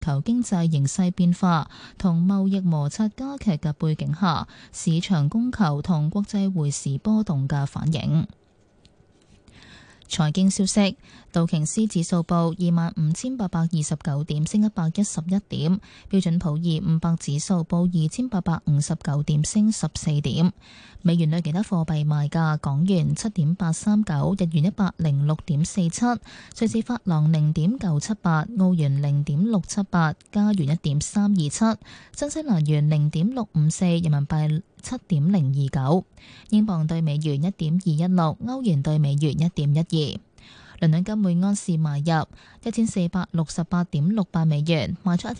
球經濟形勢變化同貿易摩擦加劇嘅背景下，市場供求同國際匯市波動嘅反應。財經消息，道瓊斯指數報25,829點，升111點；標準普爾500指數報2,859點，升14點。美元對其他貨幣賣價：港元7.839，日元106.47，瑞士法郎0.978，澳元0.678，加元1.327，新西蘭元0.654，人民幣7.029，英鎊對美元1.216，歐元對美元1.12。倫敦金每安士買入1468.68美元，賣出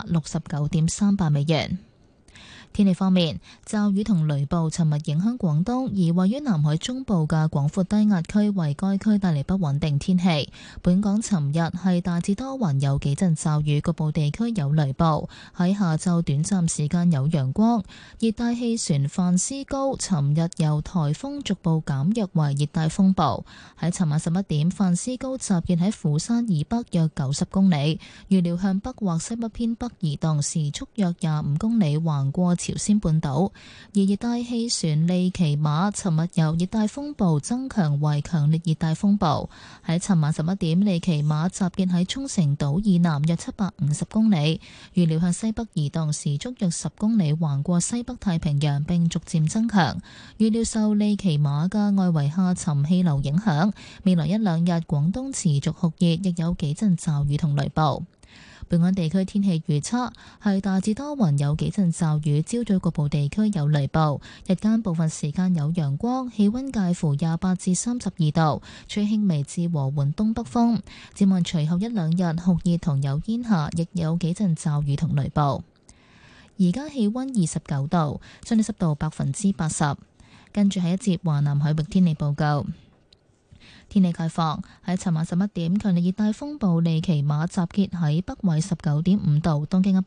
1469.38美元。天氣方面，驟雨同雷暴尋日影響廣東，而位於南海中部嘅廣闊低壓區為該區帶嚟不穩定天氣。本港尋日係大致多雲，有幾陣驟雨，局部地區有雷暴。喺下晝短暫時間有陽光。熱帶氣旋范斯高尋日由颱風逐步減弱為熱帶風暴。喺尋晚11點，范斯高集結喺釜山以北約90公里，預料向北或西北偏北移動，時速約25公里，橫過朝鮮半島。而熱帶氣旋利奇馬尋日由熱帶風暴增強為強烈熱帶風暴。喺尋晚11點，利奇馬集結喺沖繩島以南約750公里，預料向西北移動，時速約10公里，橫過西北太平洋並逐漸增強。預料受利奇馬嘅外圍下沉氣流影響，未來一兩日廣東持續酷熱，亦有幾陣驟雨同雷暴。本港地區天氣預測係大致多雲，有幾陣驟雨，朝早局部地區有雷暴，日間部分時間有陽光，氣溫介乎28至32度，吹輕微至和緩東北風。展望隨後一兩日酷熱同有煙霞，亦有幾陣驟雨同雷暴。而家氣溫29度，相對濕度80%。跟住係一節華南海域天氣報告。天氣概況，喺尋晚11點，強烈熱帶風暴利奇馬集結喺北緯19.5度、東經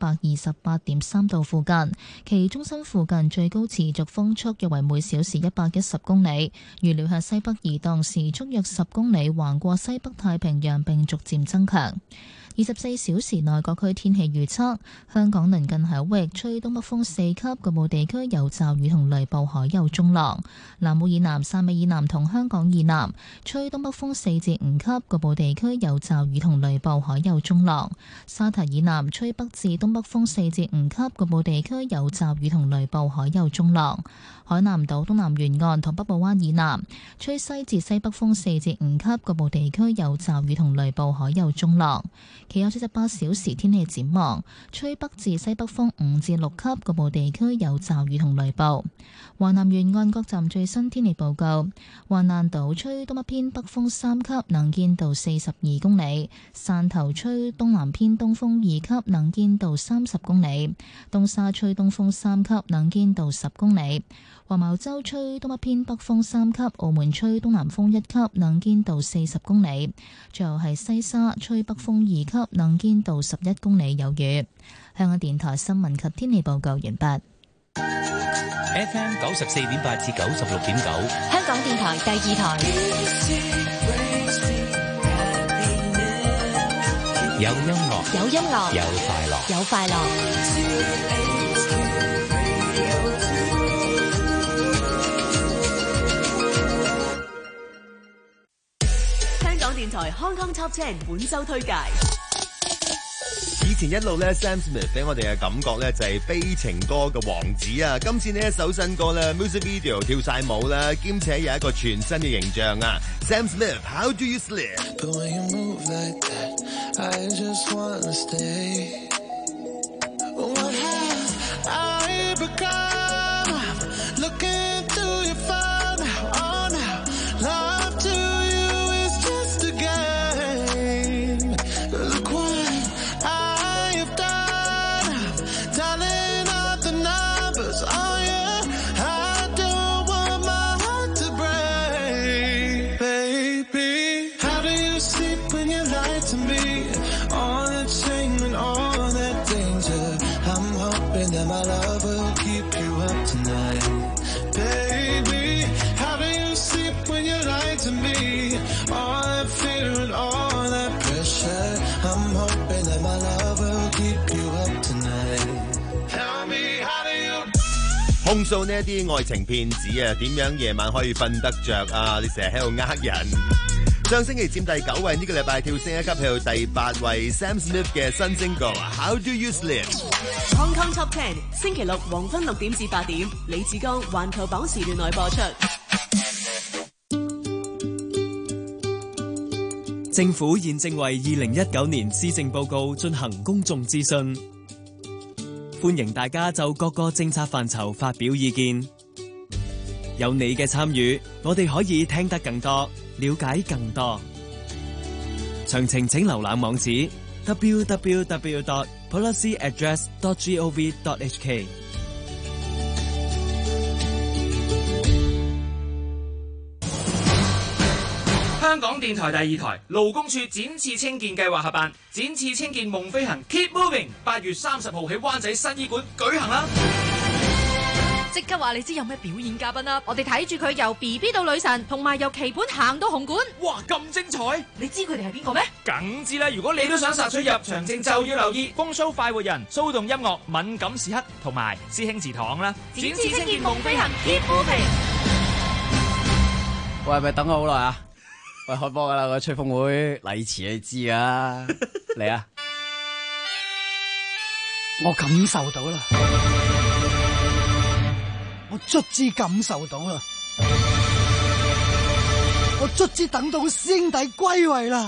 128.3度附近，其中心附近最高持續風速約為每小時110公里，預料向西北移動，時速約10公里，橫過西北太平洋並逐漸增強。24小時內各區天氣預測：香港鄰近海域吹東北風4級，局部地區有驟雨同雷暴，海有中浪；南澳以南、汕尾以南同香港以南吹東北風4至5級，局部地區有驟雨同雷暴，海有中浪；沙堤以南吹北至東北風4至5級，局部地區有驟雨同雷暴，海有中浪；海南島東南沿岸同北部灣以南吹西至西北風4至5級，局部地區有驟雨同雷暴，海有中浪。其後48小時天氣展望，吹北至西北風5至6級，局部地區有驟雨同雷暴。華南沿岸各站最新天氣報告：華南島吹東北偏北風3級，能見度42公里；汕頭吹東南偏東風2級，能見度30公里；東沙吹東風3級，能見度10公里；黃茅洲吹東北偏北風3級，澳門吹東南風1級，能見度40公里；最後係西沙吹北風2級，能見度11公里，有雨。香港電台新聞及天氣報告完畢。 FM 94.8至96.9， 香港電台第2台。 有音樂， 有音樂， 有快樂， 有快樂。香港電台 Hong Kong Top 10本周推介。 以前一路咧 Sam Smith 俾我哋嘅感覺咧就係悲情歌嘅王子啊，今次呢一首新歌咧 music video 跳晒舞啦，兼且有一個全新嘅形象啊。Sam Smith How Do You Sleep? The way you move like that, I just wanna stay. What have I become? Looking through your phone now, oh now, love to you is just a game. Look what I have done, dialing up the numbers, oh yeah, I don't want my heart to break, baby. How do you sleep when you lie to me? All that shame and all that danger, I'm hoping that my love will keep you up tonight, baby. How do you sleep when you lie to me? All that fear and all that pressure, I'm hoping that my love will keep 控訴呢一啲愛情騙子啊，點樣夜晚可以瞓得着啊？你成日喺度呃人。上星期佔第9位，呢個禮拜跳升一級去到第8位 ，Sam Smith 嘅新星歌《How Do You Sleep》。 Hong Kong Top 10，星期六黃昏6點至8點，李志剛環球榜時段內播出。 政府現正為2019年施政報告進行公眾諮詢，歡迎大家就各個政策範疇發表意見。有你嘅參與，我哋可以聽得更多，了解更多。詳情請瀏覽網址 www.policyaddress.gov.hk。 香港電台第2台勞工處展翅青見計劃合辦展翅青見夢飛行 Keep Moving， 8月30號喺灣仔新醫館舉行啦！ 即刻話你知有咩表演嘉賓啦！我哋睇住佢由 BB 到女神，同埋由棋盤行到紅館。 哇，咁精彩！ 你知佢哋係邊個咩？ 梗知啦！如果你都想殺出入場證，就要留意風騷快活人、騷動音樂、敏感時刻同埋師兄祠堂啦！ 展翅青見夢飛行 Keep Moving。 喂，咪等我好耐啊！喂，開波噶啦，個吹風會禮詞你知啊，嚟啊！ 我感受到啦，我卒之感受到啦，我卒之等到師兄弟歸位啦！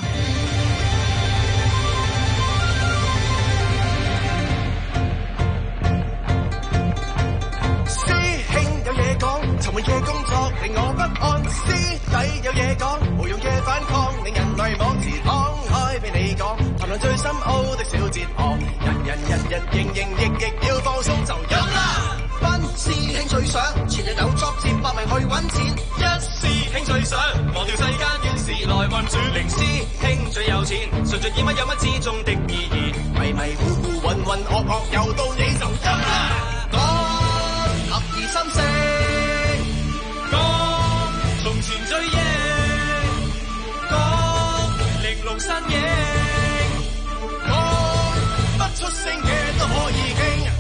師兄有嘢講，沉悶嘅工作令我不安，師弟有嘢講，無用嘅反抗令人迷惘，自敞開俾你講，談論最深奧的小哲學，人營營役役要放鬆就飲啦！班師兄最想全日有作戰，搏命去揾錢，一師兄最想忘掉世間怨事來困住，零師兄最有錢，順著意乜有乜之中的意義，迷迷糊糊渾渾噩噩又到你就飲啦！講合二心聲，講從前最贏，講玲瓏身影，講不出聲嘅都可以傾。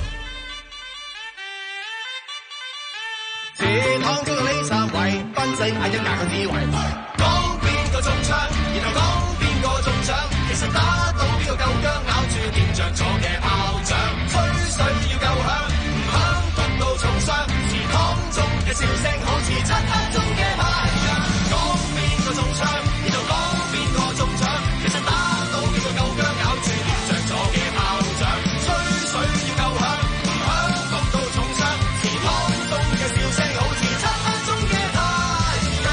祠堂中嘅呢3位，賓仔嗌一架個指圍，講邊個中槍，然後講邊個中獎，其實打到邊個夠薑，咬住點着咗嘅炮仗，吹水要夠響，唔響毒到重傷，祠堂中嘅笑聲好似漆黑中嘅太陽，講邊個中槍，然後講邊個中獎，其實打到邊個夠薑，咬住點着咗嘅炮仗，吹水要夠響，唔響毒到重傷，祠堂中嘅笑聲好似漆黑中嘅太陽。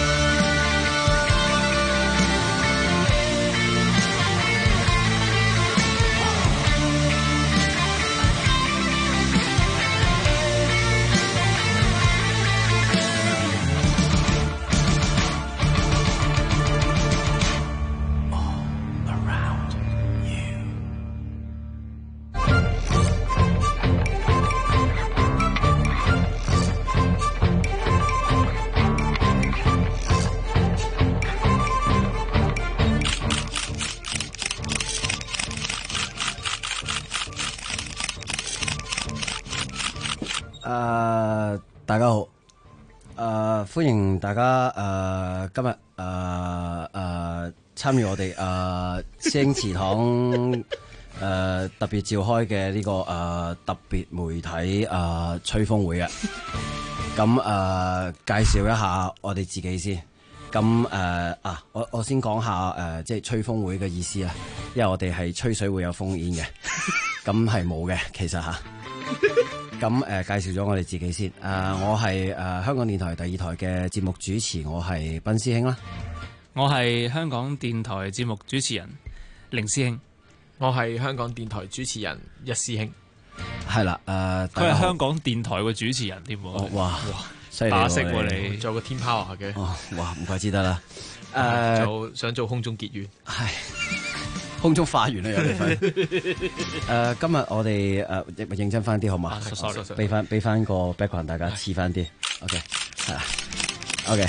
大家好，歡迎大家今日參與我哋師兄祠堂特別召開嘅呢個特別媒體吹風會嘅。咁介紹一下我哋自己先。咁我先講下即係吹風會嘅意思啊，因為我哋係吹水會有風煙嘅，咁係冇嘅其實吓。咁介紹咗我哋自己先。我係香港電台第2台嘅節目主持，我係賓師兄啦。 我係香港電台節目主持人凌師兄。 我係香港電台主持人一師兄。 係啦， 佢係香港電台嘅主持人添喎。 哇，犀利打識喎你， 做個天 power 嘅。 哇，唔怪之得啦。 想做空中結緣。 係。空中花園啊，有啲份。今日我哋認真翻啲好嘛？俾翻個 background 大家似翻啲。OK，係啦。OK，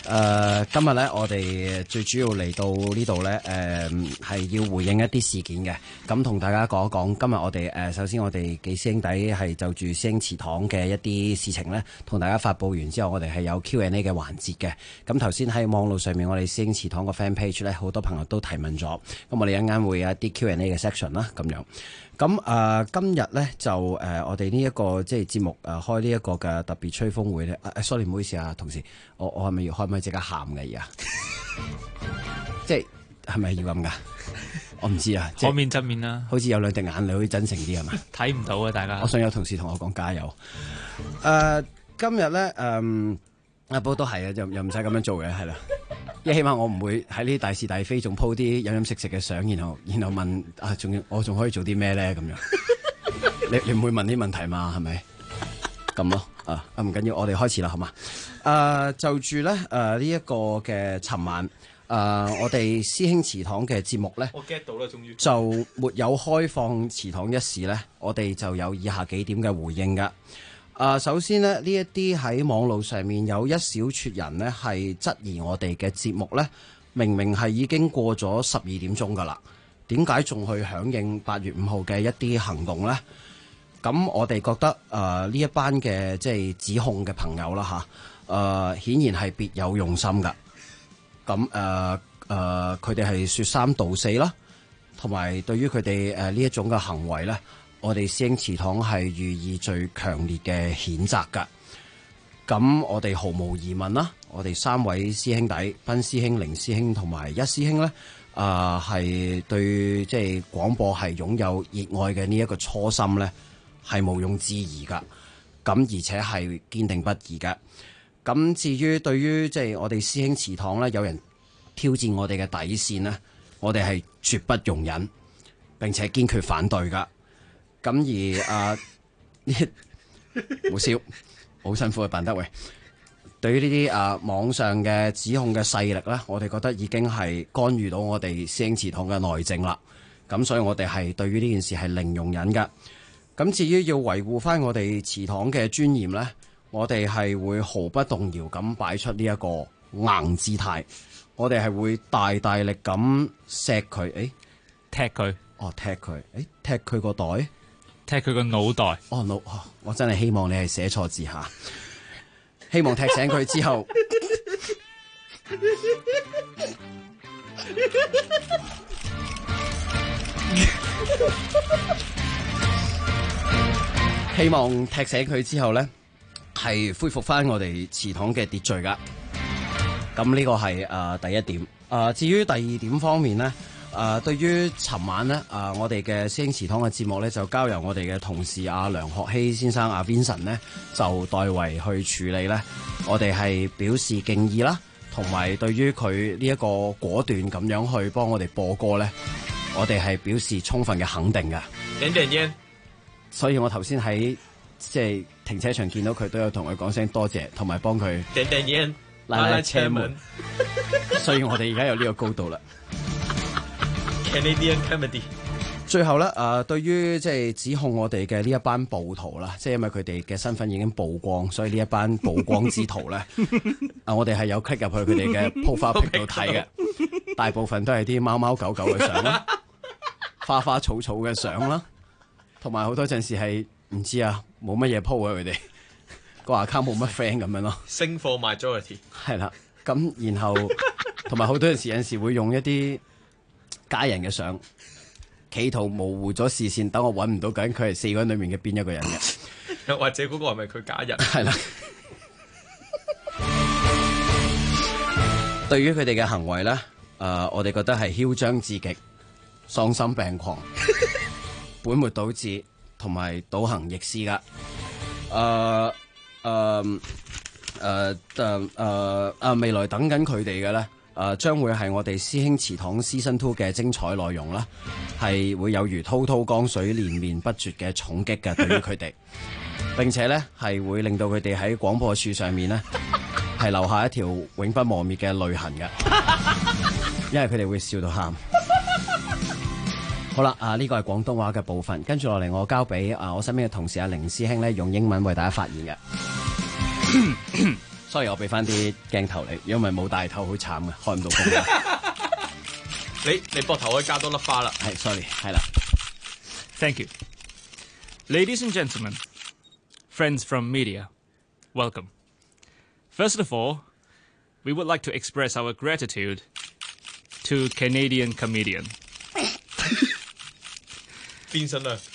今日咧，我哋最主要嚟到呢度咧，係要回應一啲事件嘅。咁同大家講一講，今日我哋首先我哋幾師兄弟係就住師兄祠堂嘅一啲事情咧，同大家發佈完之後，我哋係有 Q&A 嘅環節嘅。咁頭先喺網絡上面，我哋師兄祠堂個 fan page 咧，好多朋友都提問咗。咁我哋一陣間會有一啲 Q&A 嘅 section 啦，咁樣。咁今日咧就我哋呢一個即係節目開呢一個嘅特別吹風會咧。sorry 唔好意思啊，同事，我係咪要開咪即刻喊嘅而家？即係咪要咁噶？我唔知啊。 可面側面啦， 好似有兩滴眼淚，好似真誠啲係嘛？ 睇唔到啊，大家。 我想有同事同我講加油。今日咧不過都係啊，又唔使咁樣做嘅，係啦。因為起碼我唔會喺呢啲大是大非，仲 po 啲飲飲食食嘅相，然後問我仲可以做啲咩咧？咁樣你唔會問啲問題嘛？係咪咁咯？唔緊要，我哋開始啦，好嘛？就住咧呢一個嘅尋晚我哋師兄祠堂嘅節目咧， 我 get 到啦，終於就沒有開放祠堂一事咧，我哋就有以下幾點嘅回應噶。首先呢，呢一啲喺網路上面有一小撮人呢係質疑我哋嘅節目呢，明明係已經過咗12點鐘噶啦，點解仲去響應8月5號嘅一啲行動呢？咁我哋覺得呢一班嘅即係指控嘅朋友啦顯然係別有用心噶。咁佢哋係說三道四啦，同埋對於佢哋呢一種嘅行為呢，我哋師兄祠堂係予以最強烈嘅譴責㗎。咁我哋毫無疑問啦，我哋3位師兄弟，賓師兄、凌師兄同埋一師兄咧，係對即係廣播係擁有熱愛嘅呢一個初心咧，係毋庸置疑㗎。咁而且係堅定不移㗎。咁至於對於即係我哋師兄祠堂咧，有人挑戰我哋嘅底線咧，我哋係絕不容忍，並且堅決反對㗎。咁而冇笑，好辛苦嘅扮得喂。對於呢啲網上嘅指控嘅勢力咧，我哋覺得已經係干預到我哋師兄祠堂嘅內政啦。咁所以我哋係對於呢件事係零容忍㗎。咁至於要維護翻我哋祠堂嘅尊嚴咧，我哋係會毫不動搖咁擺出呢一個硬姿態。我哋係會大大力咁錫佢， 踢佢， 踢佢，踢佢個袋。 踢佢個腦袋。 我真係希望你係寫錯字下，希望踢醒佢之後，希望踢醒佢之後咧，係恢復翻我哋祠堂嘅秩序噶。咁呢個係第一點。至於第二點方面咧。對於尋晚呢，我哋嘅師兄祠堂嘅節目呢，就交由我哋嘅同事阿梁學希先生阿 Vincent 呢，就代為去處理呢。我哋係表示敬意啦，同埋對於佢呢一個果斷咁樣去幫我哋播歌呢，我哋係表示充分嘅肯定㗎。 點點煙， 所以我頭先喺即係停車場見到佢，都有同佢講聲多謝，同埋幫佢點點煙拉車門。所以我哋而家有呢個高度啦。 Canadian comedy。 最後咧，對於即係指控我哋嘅呢一班暴徒啦，即係因為佢哋嘅身份已經曝光，所以呢一班曝光之徒咧，我哋係有 click 入去佢哋嘅 profile pic 度睇嘅，大部分都係啲貓貓狗狗嘅相啦，花花草草嘅相啦，同埋好多陣時係唔知啊，冇乜嘢 po 啊，佢哋個 account 冇乜 friend 咁樣咯。 Sing for majority。係啦，咁然後同埋好多陣時有陣時會用一啲家人嘅相，企圖模糊咗視線，等我揾唔到究竟佢係4個人裏面嘅邊一個人嘅， 又或者嗰個係咪佢家人？ 係啦。對於佢哋嘅行為咧，我哋覺得係囂張至極、喪心病狂、本末倒置同埋倒行逆施噶。未來等緊佢哋嘅咧。將會係我哋師兄祠堂 Season 2嘅精彩內容啦，係會有如滔滔江水連綿不絕嘅重擊嘅，對於佢哋，並且咧係會令到佢哋喺廣播處上面咧係留下一條永不磨滅嘅淚痕嘅，因為佢哋會笑到喊。好啦，呢個係廣東話嘅部分，跟住落嚟我交俾我身邊嘅同事阿凌師兄咧用英文為大家發言嘅。 ，sorry， 我俾翻啲鏡頭你，如果唔係冇大頭好慘嘅，開唔到工。 你膊頭可以加多粒花啦。 係 ，sorry， 係啦。 Thank you. Ladies and gentlemen, friends from media, welcome. First of all, we would like to express our gratitude to Canadian comedian. 變身啦。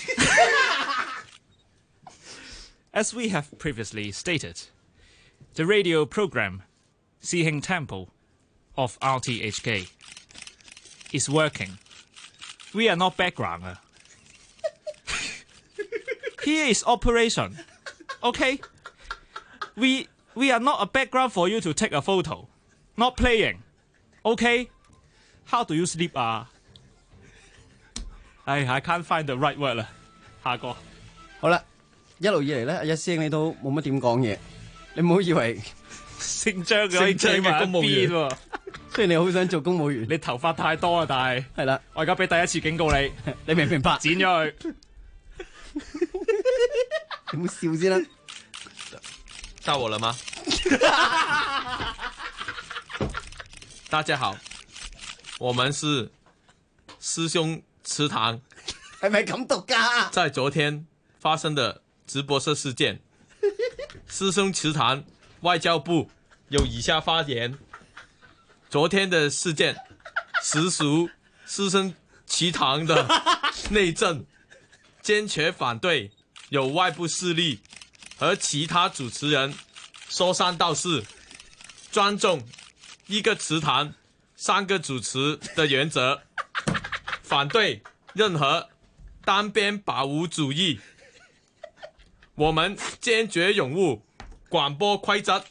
As we have previously stated, the radio program Sihing Temple of RTHK is working. We are not background. Here is operation. Okay? We are not a background for you to take a photo. Not playing. Okay? How do you sleep? I can't find the right word 啦。下個好啦，一路以嚟咧，一師兄你都冇乜點講嘢，你唔好以為姓張嘅可以企埋一邊喎。 雖然你好想做公務員， 你頭髮太多啊，但係係啦， 我而家俾第一次警告你， 你明唔明白？ 剪咗佢。 你唔好笑先啦。 到我了嗎？大家好，我們是師兄祠堂， 係咪咁讀㗎？ 在昨天發生的直播室事件，師兄祠堂外交部有以下發言：昨天的事件實屬師兄祠堂的內政，堅決反對有外部勢力和其他主持人說三道四，尊重一個祠堂三個主持的原則，反對任何單邊保護主義。我們堅決擁護廣播規則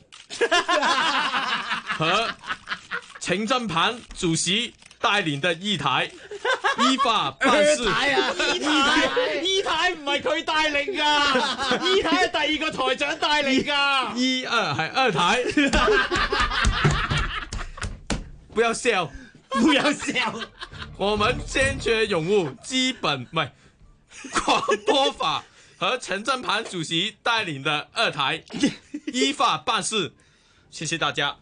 和陳振鵬主席帶領的議台依法辦事。 依台唔係佢帶領㗎，依台係第二個台長帶領㗎。 一二係二台，不要笑， 不要笑。 我們堅決擁護基本唔係廣播法和陳振鵬主席帶領的二台依法辦事。謝謝大家。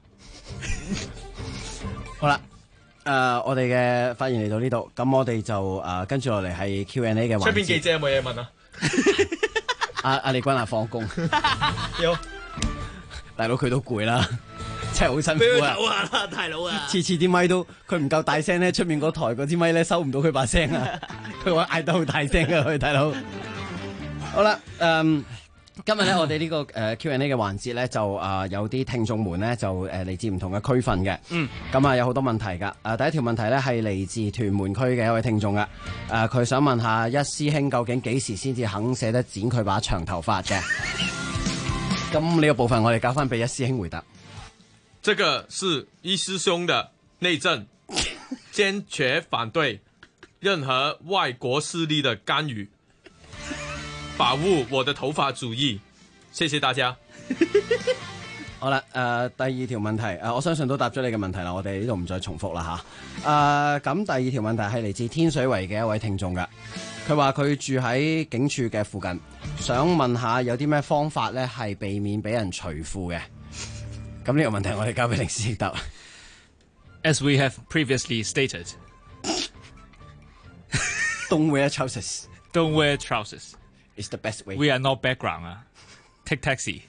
好啦。我哋嘅發言嚟到呢度，咁我哋就跟住落嚟係 Q&A 嘅環節。 出邊記者有冇嘢問啊？ 阿李君放工， 有大佬佢都攰啦，真係好辛苦啊！ 俾佢唞下啦，大佬啊！ 次啲咪都佢唔夠大聲咧，出面嗰台嗰支咪咧收唔到佢把聲啊！佢話嗌得好大聲㗎，佢大佬。好啦，今日咧，我哋呢個Q&A 嘅環節咧，就有啲聽眾們咧，就嚟自唔同嘅區份嘅。咁啊有好多問題噶。第一條問題咧係嚟自屯門區嘅一位聽眾噶。佢想問下一師兄究竟幾時先至肯捨得剪佢把長頭髮嘅？咁呢個部分我哋交翻俾一師兄回答。 這個是一師兄的內政，堅決反對任何外國勢力的干預。保護我的頭髮主義，謝謝大家。 好啦，第二條問題，我相信都答咗你嘅問題啦，我哋呢度唔再重複啦吓。咁第二條問題係嚟自天水圍嘅一位聽眾噶，佢話佢住喺警署嘅附近，想問下有啲咩方法咧係避免俾人除褲嘅。咁呢個問題我哋交俾凌師答。 As we have previously stated, don't wear trousers. Don't wear trousers. It's the best way. We are not background. Take taxi.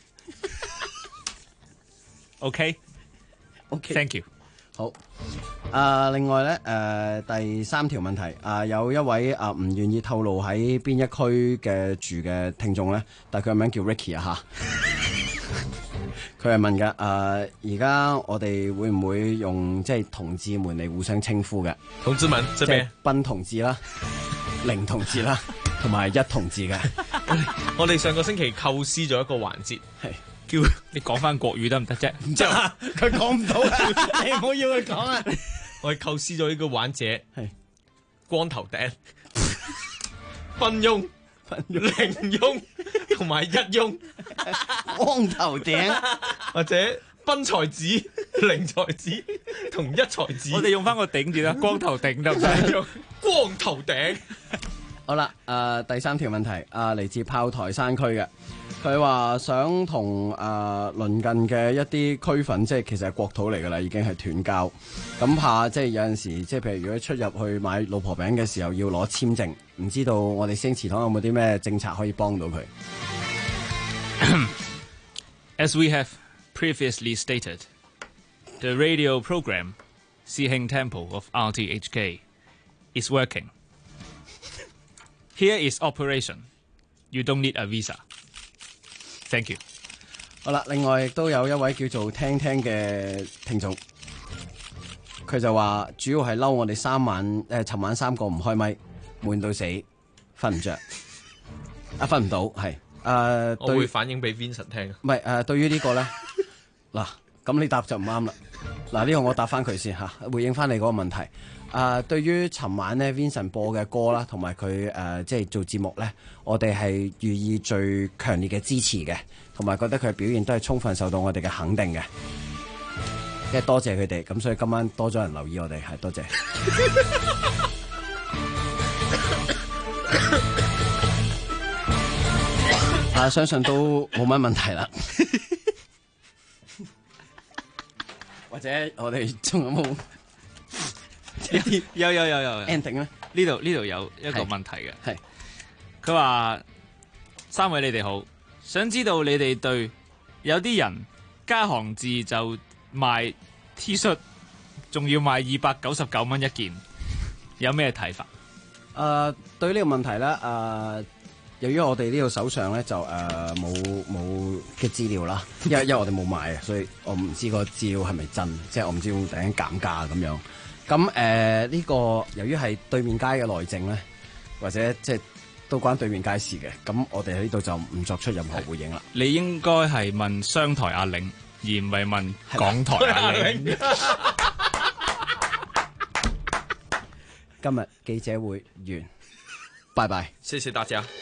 Okay. Thank you. 好。另外咧，第三條問題，有一位唔願意透露喺邊一區嘅住嘅聽眾咧，但係佢嘅名叫 Ricky 啊吓。佢係問嘅，而家我哋會唔會用即係同志們嚟互相稱呼嘅？ 同志們，這邊賓同志啦、零同志啦，同埋一同志嘅。 我哋上個星期構思咗一個環節， 係叫你講翻國語得唔得啫？ 唔得，佢講唔到啊！你唔好要佢講啊！ 我哋構思咗呢個環節，係光頭頂、分翁、零翁同埋一翁， 光頭頂或者分才子、零才子同一才子。 我哋用翻個頂字啦，光頭頂得唔得？ 光頭頂。 好啦，第三條問題，嚟自炮台山區嘅， 佢話想同鄰近嘅一啲區份，即係其實係國土嚟㗎啦，已經係斷交。咁怕即係有陣時，即係譬如如果出入去買老婆餅嘅時候要攞簽證，唔知道我哋星祠堂有冇啲咩政策可以幫到佢 ？As we have previously stated, the radio program Sihing Temple of RTHK is working. Here is operation. You don't need a visa. Thank you. 好啦，另外亦都有一位叫做聽聽嘅聽眾，佢就話主要係嬲我哋尋晚3個唔開咪，悶到死，瞓唔着，瞓唔到係。 我會反映俾 Vincent 聽。 唔係對於呢個咧，嗱咁你答就唔啱啦。嗱呢個我答翻佢先嚇，回應翻你嗰個問題。對於尋晚咧 Vincent 播嘅歌啦，同埋佢即係做節目咧，我哋係予以最強烈嘅支持嘅，同埋覺得佢嘅表現都係充分受到我哋嘅肯定嘅，即係多謝佢哋。咁所以今晚多咗人留意我哋，係多謝。相信都冇乜問題啦。或者我哋仲有冇有 ending 咧？ 呢度有一個問題嘅， 係佢話3位你哋好，想知道你哋對有啲人加行字就賣 T 恤，仲要賣299蚊一件，有咩睇法？ 對呢個問題咧，由於我哋呢度手上咧就冇嘅資料啦，因為我哋冇買啊，所以我唔知個資料係咪真，即係我唔知會突然間減價咁樣。咁呢個由於係對面街嘅內政咧，或者即係都關對面街事嘅，咁我哋喺呢度就唔作出任何回應啦。 你應該係問商台阿玲，而唔係問港台阿玲。 今日記者會完，拜拜， 謝謝大家。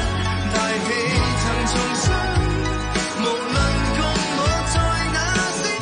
無論共我在那些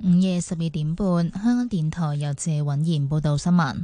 午夜12點半，香港電台由謝允賢報道新聞。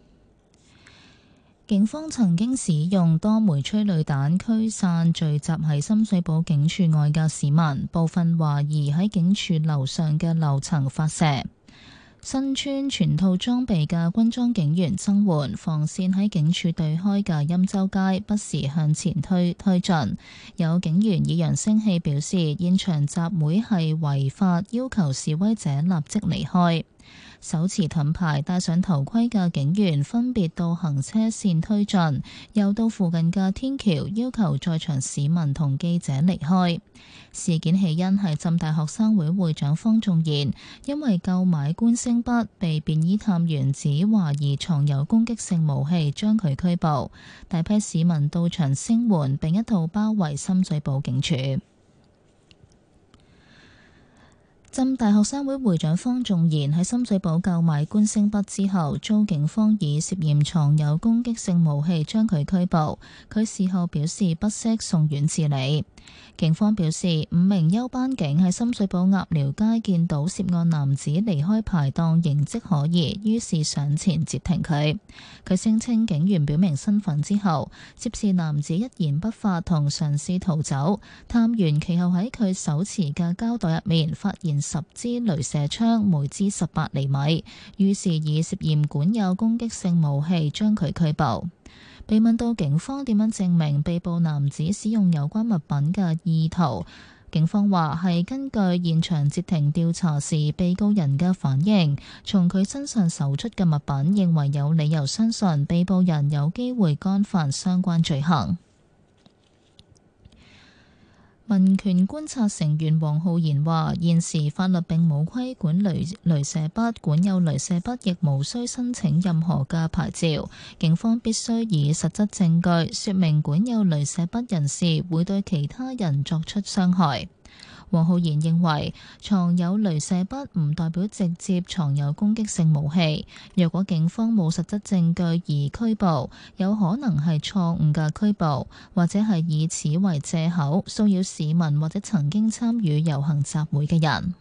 警方曾經使用多枚催淚彈驅散聚集喺深水埗警署外嘅市民，部分懷疑喺警署樓上嘅樓層發射。身穿全套裝備嘅軍裝警員增援，防線喺警署對開嘅欽州街不時向前推進。有警員以揚聲器表示現場集會係違法，要求示威者立即離開。手持盾牌、戴上頭盔嘅警員分別到行車線推進，又到附近嘅天橋要求在場市民同記者離開。事件起因係浸大學生會會長方仲賢因為購買觀星筆被便衣探員指懷疑藏有攻擊性武器，將佢拘捕。大批市民到場聲援，並一度包圍深水埗警署。浸大學生會會長方仲賢喺深水埗購買觀星筆之後，遭警方以涉嫌藏有攻擊性武器將佢拘捕。佢事後表示不適，送院治理。警方表示，5名休班警喺深水埗鴨寮街見到涉案男子離開排檔，形跡可疑，於是上前截停佢。佢聲稱警員表明身份之後，涉事男子一言不發同嘗試逃走。探員其後喺佢手持嘅膠袋入面發現10支鐳射槍，每支18厘米，於是以涉嫌管有攻擊性武器將佢拘捕。被問到警方點樣證明被捕男子使用有關物品嘅意圖，警方話係根據現場截停調查時被告人嘅反應，從佢身上搜出嘅物品，認為有理由相信被捕人有機會干犯相關罪行。民權觀察成員黃浩然話：現時法律並冇規管鐳射筆，管有鐳射筆亦無需申請任何嘅牌照。警方必須以實質證據說明管有鐳射筆人士會對其他人作出傷害。黃浩然認為藏有鐳射筆唔代表直接藏有攻擊性武器。若果警方冇實質證據而拘捕，有可能係錯誤嘅拘捕，或者係以此為藉口騷擾市民或者曾經參與遊行集會嘅人。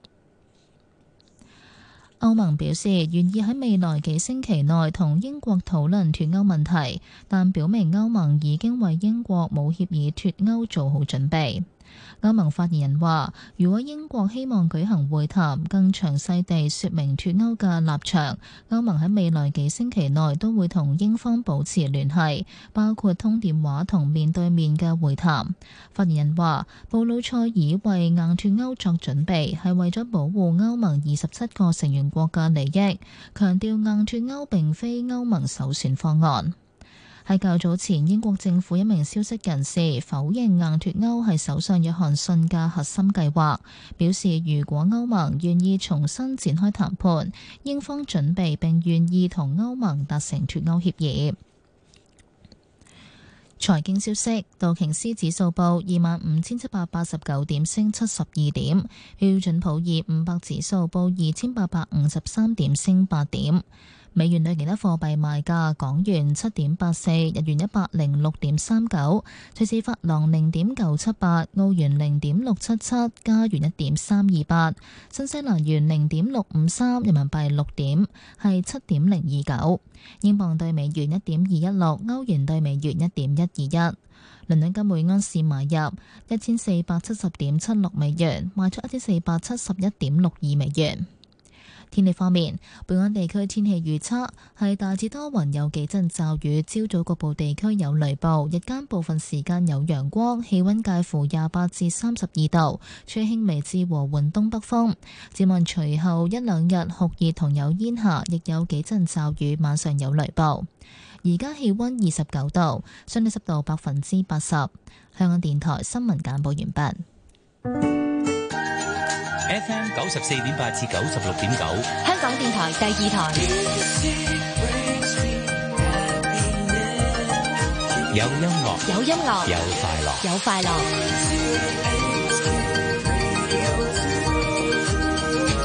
歐盟表示願意喺未來幾星期內同英國討論脫歐問題，但表明歐盟已經為英國冇協議脫歐做好準備。歐盟發言人話，如果英國希望舉行會談，更詳細地說明脫歐嘅立場，歐盟喺未來幾星期內都會同英方保持聯繫，包括通電話同面對面嘅會談。發言人話，布魯塞爾為硬脫歐作準備，係為咗保護歐盟27個成員國嘅利益，強調硬脫歐並非歐盟首選方案。喺較早前，英國政府一名消息人士否認硬脫歐係首相約翰遜嘅核心計劃，表示如果歐盟願意重新展開談判，英方準備並願意同歐盟達成脫歐協議。財經消息，道瓊斯指數報25,789點，升72點；標準普爾500指數報2,853點，升8點。美元對其他貨幣賣價：港元7.84，日元106.39，瑞士法郎0.978，澳元0.677，加元1.328，新西蘭元0.653，人民幣6點係7.029，英鎊對美元1.216，歐元對美元1.121。倫敦金每盎司買入1470.76美元，賣出1471.62美元。天氣方面，本港地區天氣預測係大致多雲，有幾陣驟雨，朝早局部地區有雷暴，日間部分時間有陽光，氣溫介乎28至32度，吹輕微至和緩東北風。展望隨後一兩日酷熱同有煙霞，亦有幾陣驟雨，晚上有雷暴。而家氣溫29度，相對濕度80%。香港電台新聞簡報完畢。 FM 94.8至96.9， 香港電台第二台。 有音樂， 有音樂， 有快樂， 有快樂。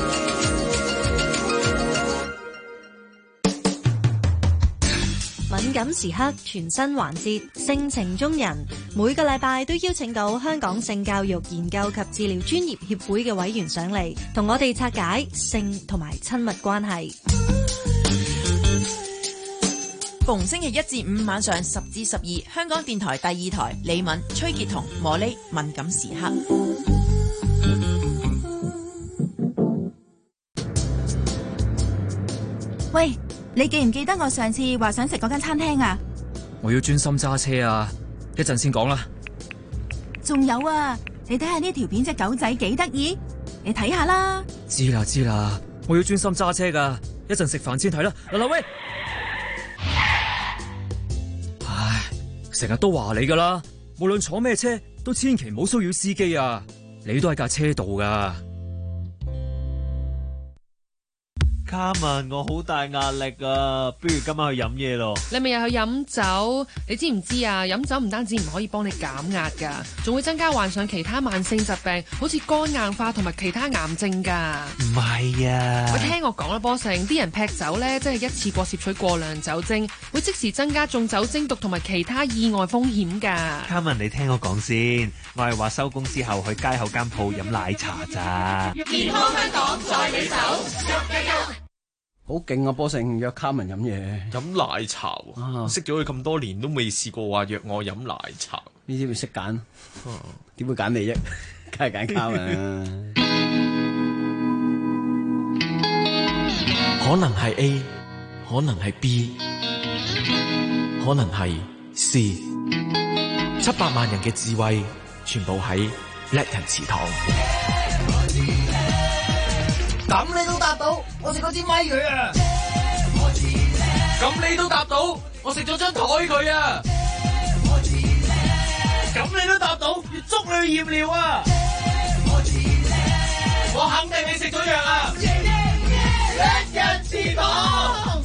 敏感時刻全新環節性情中人，每個禮拜都邀請到香港性教育研究及治療專業協會嘅委員上嚟，同我哋拆解性同埋親密關係。 逢星期一至五晚上10至12，香港電台第2台，李敏、崔潔彤、茉莉敏感時刻。 喂，你記唔記得我上次話想食嗰間餐廳啊？ 我要專心揸車啊，一陣先講啦。 仲有啊，你睇下呢條片隻狗仔幾得意，你睇下啦。 知啦，我要專心揸車噶，一陣食飯先睇啦。嗱喂。成日都話你噶啦，無論坐咩車都千祈唔好騷擾司機啊！你都喺架車度噶。 卡文，我好大壓力啊，不如今晚去飲嘢咯。 你咪又去飲酒？你知唔知啊？飲酒唔單止唔可以幫你減壓噶，仲會增加患上其他慢性疾病，好似肝硬化同埋其他癌症噶。 唔係啊！ 喂，聽我講啦，波成啲人劈酒咧，真係一次過攝取過量酒精，會即時增加中酒精毒同埋其他意外風險噶。 卡文，你聽我講先，我係話收工之後去街口間鋪飲奶茶咋。 健康香港在你手， 好勁啊！波成約卡文飲嘢， 飲奶茶喎，識咗佢咁多年都未試過話約我飲奶茶。 呢啲會識揀，點會揀你啫？梗係揀卡文。 可能係 A， 可能係 B， 可能係 C。700萬人嘅智慧，全部喺叻人祠堂。 咁你都答到，我食嗰支咪佢啊！ 咁你都答到，我食咗張台佢啊！咁你都答到，要捉你去驗尿啊！我肯定你食咗藥啊！叻人祠堂。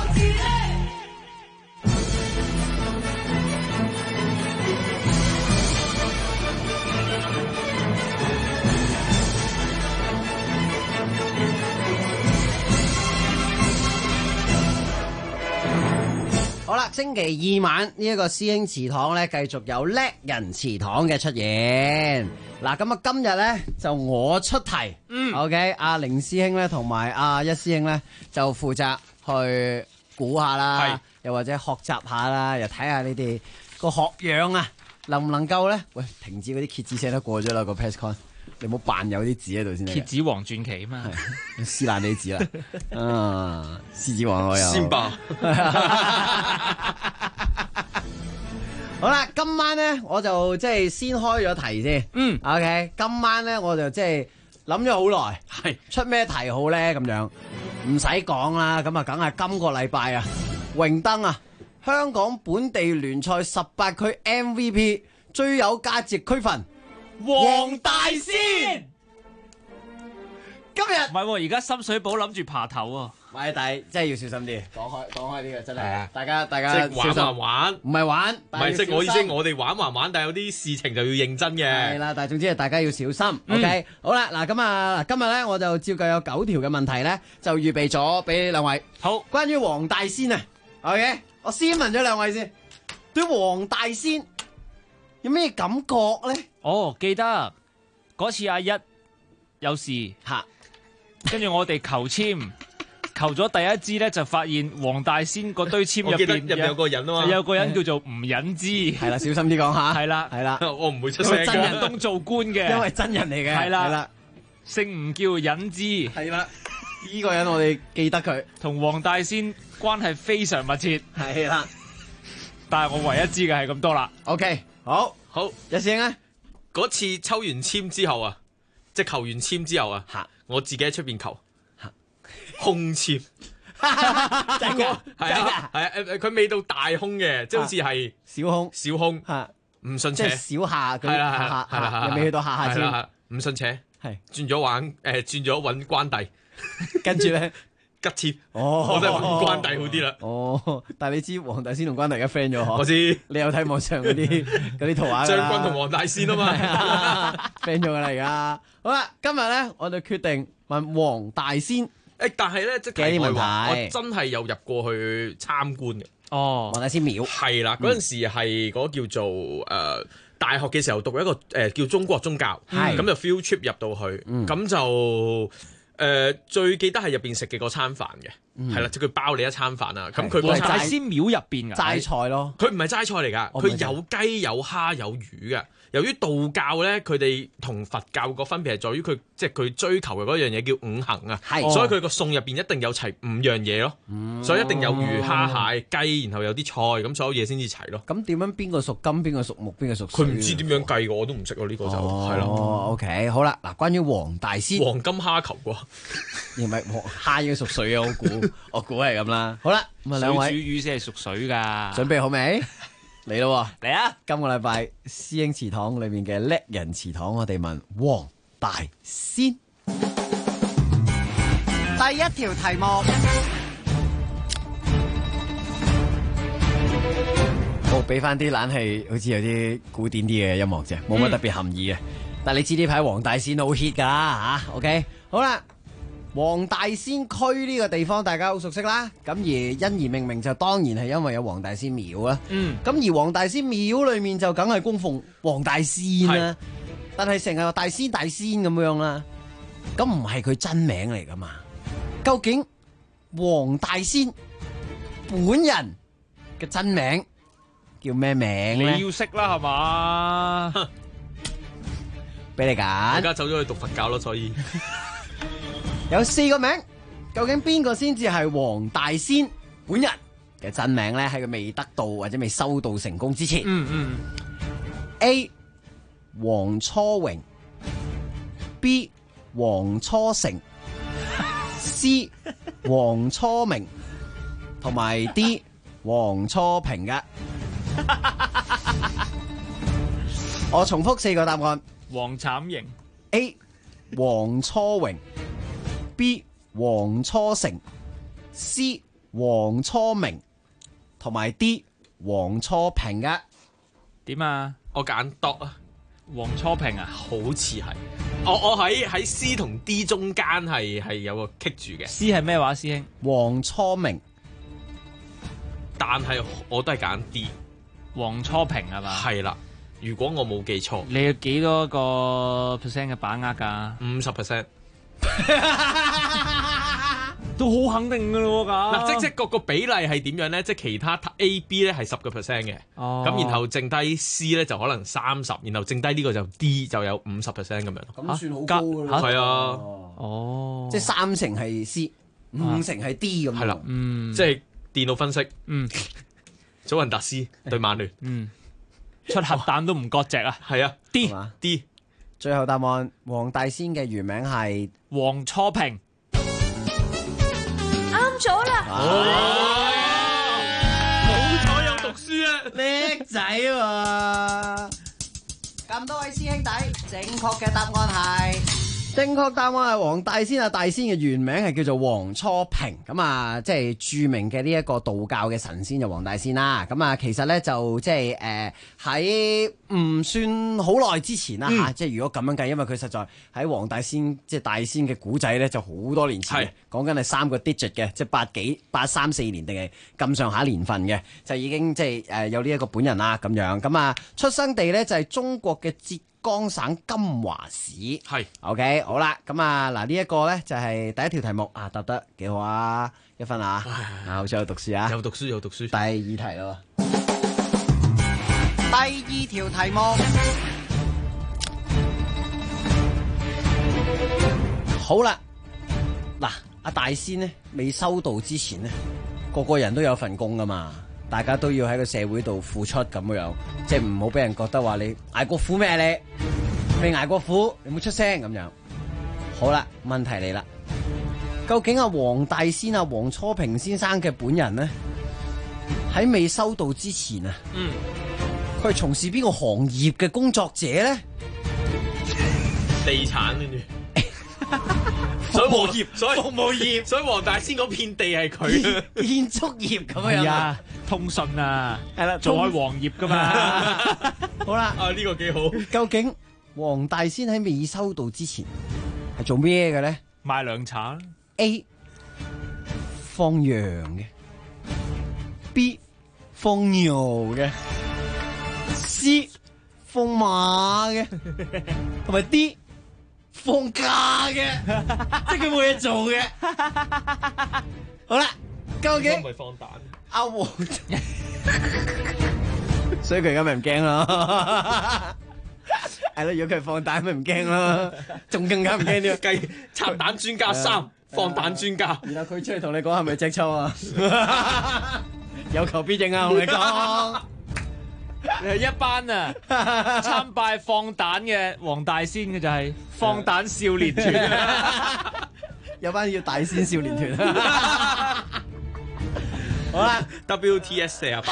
好啦，星期二晚呢一個師兄祠堂咧，繼續有叻人祠堂嘅出現。嗱，咁啊今日咧就我出題，OK，阿凌師兄咧同埋阿一師兄咧就負責去估下啦，又或者學習下啦，又睇下你哋個學養啊，能唔能夠咧？喂，停止嗰啲蠍子聲都過咗啦，個 press con。你冇扮有啲字喺度先得。 蠍子王傳奇啊嘛， 撕爛你字啦，獅子王我有。 先爆。 好啦，今晚咧我就即係先開咗題先。OK， 今晚咧我就即係諗咗好耐，係出咩題好咧？咁樣唔使講啦，咁啊梗係今個禮拜啊，榮登啊香港本地聯賽18區 MVP 最有價值區份。黃大仙今日唔係，而家深水埗諗住爬頭喎。 喂，但係真係要小心啲，講開呢個真係，大家即係玩， 唔係玩， 唔係即係我意思，我哋玩，但係有啲事情就要認真嘅。 係啦，但係總之係大家要小心。OK，好啦，嗱咁啊，今日咧我就照計有9條嘅問題咧，就預備咗俾兩位。 好， 關於黃大仙啊 ，OK， 我先問咗兩位先，對黃大仙有咩感覺咧？ 哦，記得嗰次阿一有事吓， 跟住我哋求簽，求咗第一支咧，就發現黃大仙嗰堆簽入邊有個人啊嘛， 有個人叫做吳忍之， 係啦，小心啲講下， 係啦， 我唔會出聲嘅， 真人東做官嘅， 因為真人嚟嘅， 係啦，姓吳叫忍之， 係啦，呢個人我哋記得佢， 同黃大仙關係非常密切， 係啦， 但係我唯一知嘅係咁多啦。 OK，好，一聲咧。 嗰次抽完簽之後啊，即係求完簽之後啊，我自己喺出邊求空簽， 真㗎， 係啊，佢未到大空嘅，即係好似係小空，唔信邪， 即係小下嗰啲， 係啦， 又未去到下簽， 唔信邪， 係轉咗揾關帝， 跟住咧。 吉簽，我都係揾關帝好啲啦。 哦，但係你知黃大仙同關帝而家 friend 咗嗬？ 我知， 你有睇網上嗰啲圖畫？ 將軍同黃大仙啊嘛 ，friend 咗噶啦而家。好啦，今日咧我哋決定問黃大仙。 但係咧即係題外話，我真係有入過去參觀嘅。 黃大仙廟係啦，嗰陣時係嗰叫做大學嘅時候讀一個叫中國宗教，咁就 field trip 入到去，咁就最記得係入邊食嘅嗰餐飯嘅，係啦，即係佢包你一餐飯啊。咁佢黃大仙廟入邊嘅齋菜咯， 佢唔係齋菜嚟㗎，佢有雞有蝦有魚嘅。由於道教咧，佢哋同佛教個分別係在於佢即係佢追求嘅嗰樣嘢叫五行啊，所以佢個餸入邊一定有齊5樣嘢咯，所以一定有魚蝦蟹雞，然後有啲菜，咁所有嘢先至齊咯。 咁點樣邊個屬金，邊個屬木，邊個屬水？佢唔知點樣計嘅，我都唔識喎，呢個就係咯。 哦 ，OK， 好啦，嗱，關於黃大仙黃金蝦球喎， 唔係蝦應該屬水啊，我估係咁啦。好啦，咁啊兩位水煮魚先係屬水㗎， 準備好未？嚟咯， 嚟啊！ 今個禮拜師兄祠堂裏面嘅叻人祠堂，我哋問黃大仙第一條題目。 好，俾翻啲冷氣，好似有啲古典啲嘅音樂啫，冇乜特別含義嘅。但係你知呢排黃大仙好 hit 噶吓 ，OK？ 好啦。黃大仙區呢個地方大家好熟悉啦，咁而因而命名就當然係因為有黃大仙廟啦。咁而黃大仙廟裏面就梗係供奉黃大仙啦，但係成日話大仙大仙咁樣啦，咁唔係佢真名嚟噶嘛？究竟黃大仙本人嘅真名叫咩名咧？ 你要識啦係嘛？ 俾你揀。 而家走咗去讀佛教咯，所以。 有4個名，究竟邊個先至係黃大仙本人嘅真名咧？喺佢未得到或者未收到成功之前。A 黃初榮 ，B 黃初成，C 黃初明，同埋 D 黃初平嘅。我重複4個答案： 黃慘型 A 黃初榮。B 黃初成 ，C 黃初明，同埋 D 黃初平嘅。 點啊？ 我揀 D 啊， 黃初平啊， 好似係。我喺 C 同 D 中間係有個棘住嘅。 C 係咩話，師兄？ 黃初明， 但係我都係揀 D。 黃初平係嘛？ 係啦，如果我冇記錯。 你有幾多個 percent 嘅把握㗎 ？50%。 都好肯定噶咯嗱，即個比例係點樣咧？即係其他 A、B 咧係10%嘅，咁然後剩低 C 咧就可能30%，然後剩低呢個就 D 就有50%咁樣。 咁算好高噶啦。 係啊， 哦， 即係3成係 C，5成係 D 咁。 係啦，即係電腦分析。祖雲達斯對曼聯， 出核彈都唔割席啊！ 係啊 ，D。 最後答案，黃大仙嘅原名係黃初平。 啱咗啦！ 好彩有讀書啊， 叻仔喎！咁多位師兄弟，正確嘅答案係。正確答案係黃大仙啊！大仙嘅原名係叫做黃初平，咁啊，即係著名嘅呢一個道教嘅神仙就黃大仙啦。咁啊，其實咧就即係喺唔算好耐之前啦吓，即係如果咁樣計，因為佢實在喺黃大仙即係大仙嘅古仔咧，就好多年前，講緊係3個 digit 嘅，即係834年定係咁上下年份嘅，就已經即係有呢一個本人啦咁樣。咁啊，出生地咧就係中國嘅浙江省金華市。係 OK 好啦，咁啊嗱呢一個咧就係第一條題目啊，答得幾好啊，1分啊，好似有讀書啊， 有讀書。 第二題咯， 第二條題目， 好啦，嗱阿大仙呢未收道之前呢，個人都有份工噶嘛。大家都要喺個社會度付出咁樣，即係唔好俾人覺得話你捱過苦咩？你未捱過苦，你冇出聲咁樣。好啦，問題嚟啦，究竟阿黃大仙啊黃初平先生嘅本人呢，喺未收道之前啊，佢係從事邊個行業嘅工作者咧？ 地產跟住。服務業，所以黃大仙嗰片地係佢建築業咁樣啊，通訊啊， 係啦， 做開黃業噶嘛。 好啦， 呢個幾好。 究竟黃大仙喺未收道之前係做咩嘅咧？ 賣涼茶 A 放羊嘅，B 放牛嘅，C 放馬嘅，同埋 D 放假嘅，即係佢冇嘢做嘅。好啦，究竟唔係放蛋？ 阿黃，所以佢而家咪唔驚咯。係咯，如果佢放蛋咪唔驚咯，仲更加唔驚添。 計拆蛋專家3，放蛋專家。 然後佢出嚟同你講係咪隻抽啊？有求必應啊！同你講， 你係一班啊參拜放蛋嘅黃大仙嘅就係放蛋少年團， 有班叫大仙少年團。好啦 ，WTS 48，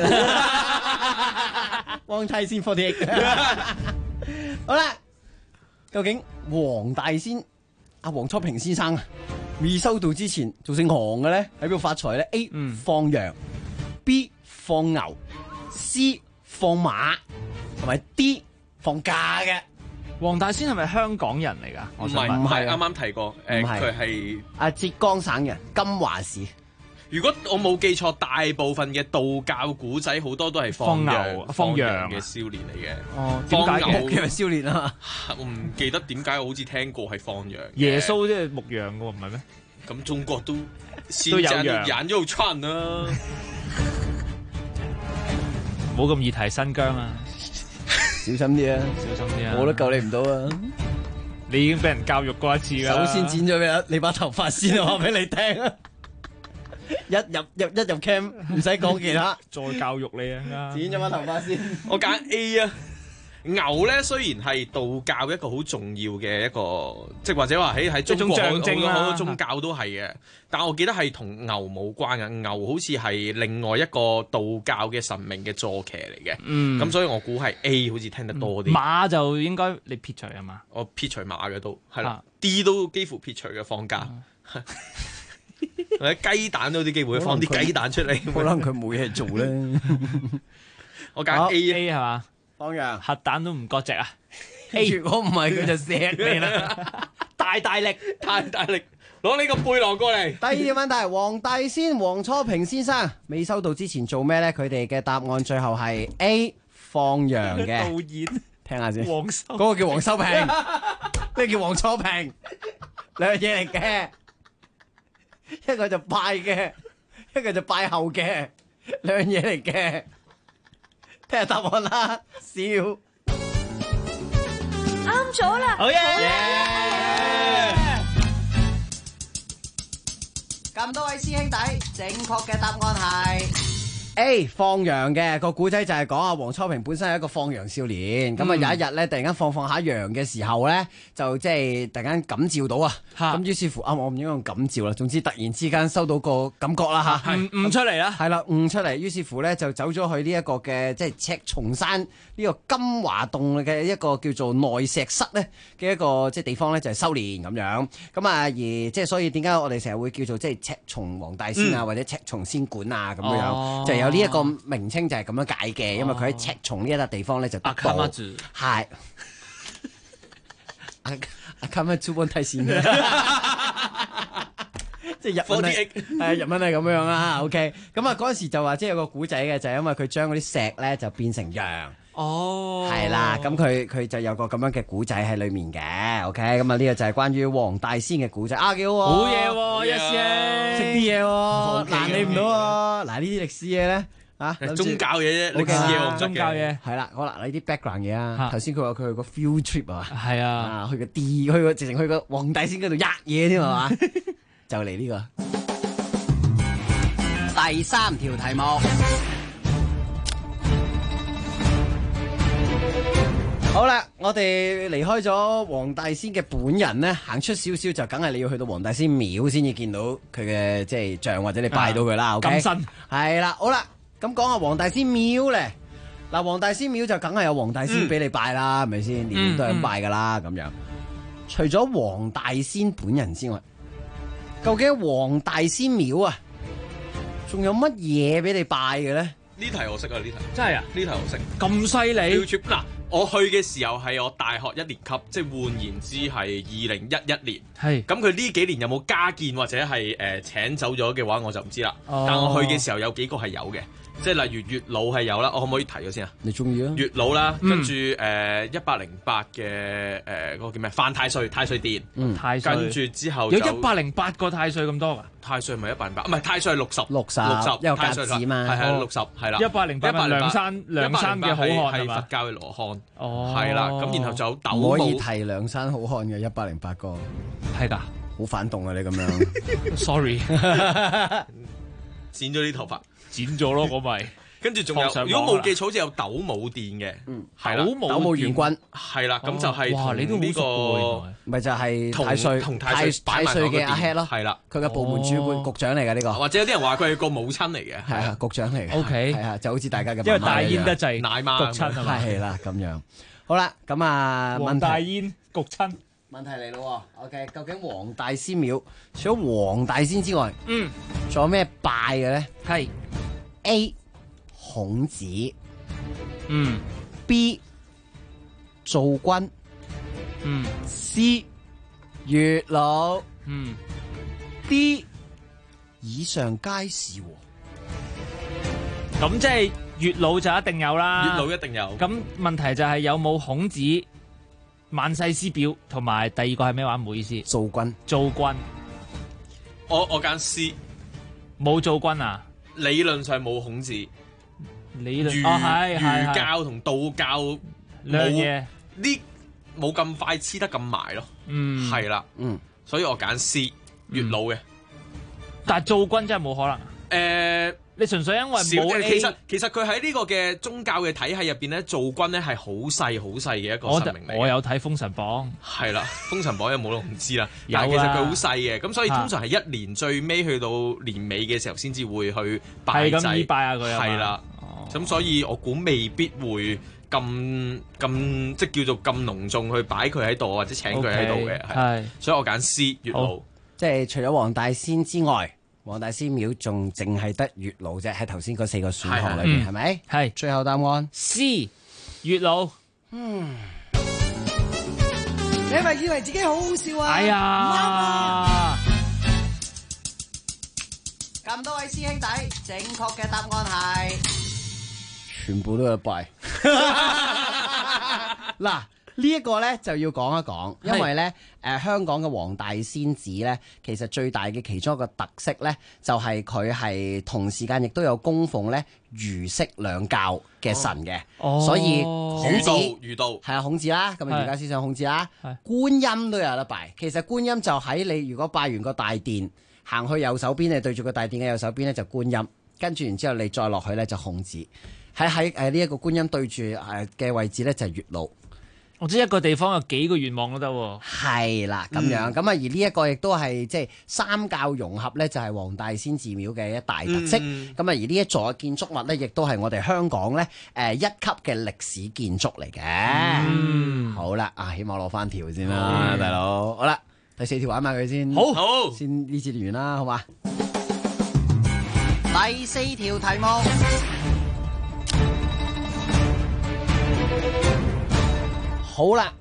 黃大仙48。好啦，究竟黃大仙阿黃初平先生啊，未收到之前做姓行嘅咧，喺邊度發財咧 ？A 放羊，B 放牛，C 放馬，同埋 D 放假嘅。 黃大仙係咪香港人嚟㗎？ 唔係，啱啱提過，佢係浙江省人，金華市。 如果我冇記錯，大部分嘅道教古仔好多都係放羊嘅少年嚟嘅。 哦，點解嘅少年啊？ 我唔記得點解，我好似聽過係放羊。 耶穌即係牧羊嘅喎，唔係咩？ 咁中國都有羊肉串啊！ 冇咁易提新疆啊！ 小心啲啊！ 小心啲啊！ 我都救你唔到啊！ 你已經俾人教育過一次㗎。 首先剪咗你把頭髮先，話俾你聽啊！一入 cam 唔使講其他， 再教育你啊！ 剪咗把頭髮先。 我揀 A 啊！牛咧雖然係道教一個好重要嘅一個，即係或者話喺中國好多宗教都係嘅，但我記得係同牛冇關嘅。牛好似係另外一個道教嘅神明嘅坐騎嚟嘅，咁所以我估係 A 好似聽得多啲。 馬就應該你撇除係嘛？ 我撇除馬嘅都係啦，D 都幾乎撇除嘅放假。或者雞蛋都有啲機會放啲雞蛋出嚟， 可能佢冇嘢做咧。 我揀 A 係嘛？ 放羊核彈都唔割席啊 ！A 如果唔係佢就錫你啦， 大力， 攞呢個背囊過嚟。 第二條問題，黃大仙黃初平先生未收到之前做咩咧？佢哋嘅答案最後係 A 放羊嘅。 導演聽下先， 黃修嗰個叫黃修平，呢個叫黃初平，兩樣嘢嚟嘅。一個就拜嘅，一個就拜後嘅，兩樣嘢嚟嘅。聽下答案啦，笑。 啱咗啦！ 好嘢！ 咁多位師兄弟，正確嘅答案係 A 放羊嘅。個古仔就係講阿黃初平本身係一個放羊少年，咁啊有一日咧突然間放下羊嘅時候咧，就即係突然間感召到啊，咁於是乎我唔應該用感召啦，總之突然之間收到個感覺啦吓， 悟出嚟啦， 係啦悟出嚟，於是乎咧就走咗去呢一個嘅即係赤松山呢個金華洞嘅一個叫做內石室咧嘅一個即係地方咧就係修煉咁樣，咁啊而即係所以點解我哋成日會叫做即係赤松黃大仙啊或者赤松仙館啊咁樣，就有呢一個名稱就係咁樣解嘅，因為佢喺赤松呢一笪地方咧就得到係阿卡乜珠幫睇線嘅，即係日文係日文係咁樣啦。OK， 咁啊嗰陣時就話即係有個古仔嘅，就係因為佢將嗰啲石咧就變成羊。 哦， 係啦，咁佢就有個咁樣嘅古仔喺裏面嘅。OK， 咁啊呢個就係關於黃大仙嘅古仔啊，幾好喎， 好嘢喎，一師識啲嘢喎，難你唔到喎。嗱呢啲歷史嘢咧。啊， 宗教嘢啫，歷史嘢， 宗教嘢係啦，好啦，呢啲 background 嘢啊。頭先佢話佢去個 field trip 啊， 係啊， 去個 D， 去個直情去個黃大仙嗰度嘢添係嘛，就嚟呢個第三條題目。 好啦，我哋離開咗黃大仙嘅本人咧，行出少少就梗係你要去到黃大仙廟先至見到佢嘅即係像，或者你拜到佢啦。OK， 咁新係啦，好啦。咁講下黃大仙廟咧，嗱黃大仙廟就梗係有黃大仙俾你拜啦，係咪先？年年都係咁拜噶啦，咁樣。除咗黃大仙本人之外，究竟黃大仙廟啊，仲有乜嘢俾你拜嘅咧？ 呢題我識啊，呢題真係啊， 呢題我識。 咁犀利？ 嗱，我去嘅時候係我大學1年級，即係換言之係2011年。 係。咁佢呢幾年有冇加建或者係請走咗嘅話，我就唔知啦。但我去嘅時候有幾個係有嘅。 即係例如月老係有啦，我可唔可以提咗先啊？ 你中意啊？ 月老啦，跟住108嘅嗰個叫咩？犯太歲太歲殿， 太歲跟住之後有108個太歲咁多㗎？ 太歲咪108，唔係太歲係 60，有格子嘛？ 係60，係啦。 108梁山嘅好漢係佛教嘅羅漢， 哦， 係啦。咁然後就有斗唔可以姆提梁山好漢嘅108個， 係㗎， 好反動啊！你咁樣 ，sorry， 剪咗啲頭髮， 剪咗咯，我咪。 跟住仲有，如果冇記錯，好似有斗姆殿嘅，係啦， 斗姆元君係啦，咁就係哇，你都好熟喎， 咪就係太歲同太歲嘅阿 head 咯， 係啦， 佢嘅部門主管局長嚟嘅呢個， 或者有啲人話佢係個母親嚟嘅， 係啊，局長嚟嘅 ，OK， 係啊，就好似大家嘅， 因為大煙得滯， 奶媽焗親係咪？ 係啦，咁樣好啦，咁啊， 黃大煙焗親。 問題嚟咯，OK，究竟黃大仙廟除咗黃大仙之外，仲有咩拜嘅咧？ 係 A 孔子，B 灶君，C 月老，D 以上皆是。 咁即係月老就一定有啦， 月老一定有。 咁問題就係有冇孔子、萬世師表同埋第二個係咩話？唔好意思， 灶君。 我揀 C， 冇灶君啊？ 理論上冇孔子， 理論儒教同道教兩嘢呢冇咁快黐得咁埋咯。係啦，所以我揀 C 月老嘅。 但係灶君真係冇可能。你純粹因為冇 A， 其實佢喺呢個嘅宗教嘅體系入邊咧，灶君咧係好細好細嘅一個神明嚟。 我有睇《封神榜》， 係啦，《封神榜》有冇我唔知啦。 有啊， 但係其實佢好細嘅，咁所以通常係一年最尾去到年尾嘅時候先至會去拜祭。係咁依拜下佢啊。係啦，咁所以我估未必會咁即係叫做咁隆重去擺佢喺度或者請佢喺度嘅。係，所以我揀 C 月老。 即係除咗黃大仙之外。黃大仙廟仲淨係得月老啫，喺頭先嗰4個選項裏邊，係咪？ 係最後答案 C 月老。 你係咪以為自己好好笑啊？ 哎呀， 咁多位師兄弟，正確嘅答案係全部都有拜。嗱。呢一個咧就要講一講，因為咧香港嘅黃大仙寺咧，其實最大嘅其中一個特色咧，就係佢係同時間亦都有供奉咧儒釋兩教嘅神嘅，所以孔子儒道係啊孔子啦，咁啊儒家思想孔子啦，觀音都有得拜。其實觀音就喺你如果拜完個大殿，行去右手邊，你對住個大殿嘅右手邊咧就觀音，跟住然之後你再落去咧就孔子，喺呢一個觀音對住嘅位置咧就係月老。 我知一個地方有幾個願望都得喎。 係啦，咁樣咁啊，而呢一個亦都係即係三教融合咧，就係黃大仙寺廟嘅一大特色。咁啊，而呢一座建築物咧，亦都係我哋香港咧1級嘅歷史建築嚟嘅。好啦，起碼攞翻條先啦，大佬。好啦，第4條玩埋佢先。 好， 先呢節完啦，好嘛？ 第4條題目。 好啦，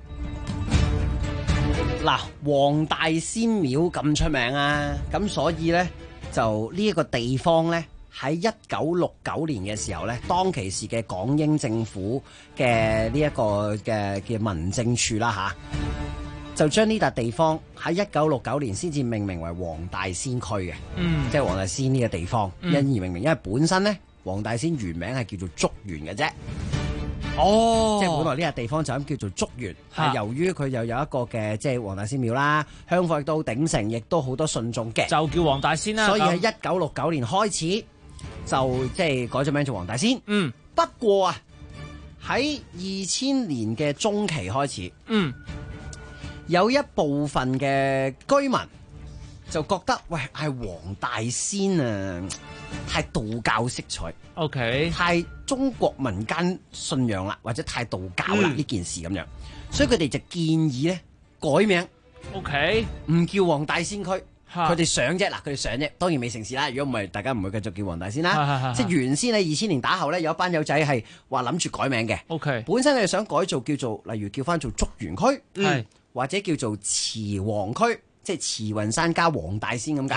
嗱，黃大仙廟咁出名啊，咁所以咧就呢一個地方咧喺1969年嘅時候咧，當其時嘅港英政府嘅呢一個嘅民政處啦吓，就將呢笪地方喺1969年先至命名為黃大仙區嘅，即係黃大仙呢個地方，因而命名，因為本身咧黃大仙原名係叫做竹園嘅啫。即係本來呢個地方就咁叫做竹園，係由於佢又有一個嘅即係黃大仙廟啦，香火亦都鼎盛，亦都好多信眾嘅， 就叫黃大仙啦。 所以喺1969年開始就即係改咗名做黃大仙。不過啊喺2000年嘅中期開始，有一部分嘅居民就覺得喂係黃大仙啊，太道教色彩。 OK， 太中國民間信仰啦，或者太道教啦呢件事咁樣，所以佢哋就建議咧改名。 OK， 唔叫黃大仙區，佢哋想啫，佢哋想啫，當然未成事啦。如果唔係，大家唔會繼續叫黃大仙啦。即係原先喺2000年打後咧，有一班友仔係話諗住改名嘅。 OK， 本身佢哋想改做叫做，例如叫翻做竹園區，或者叫做慈黃區。即係慈雲山加黃大仙咁解，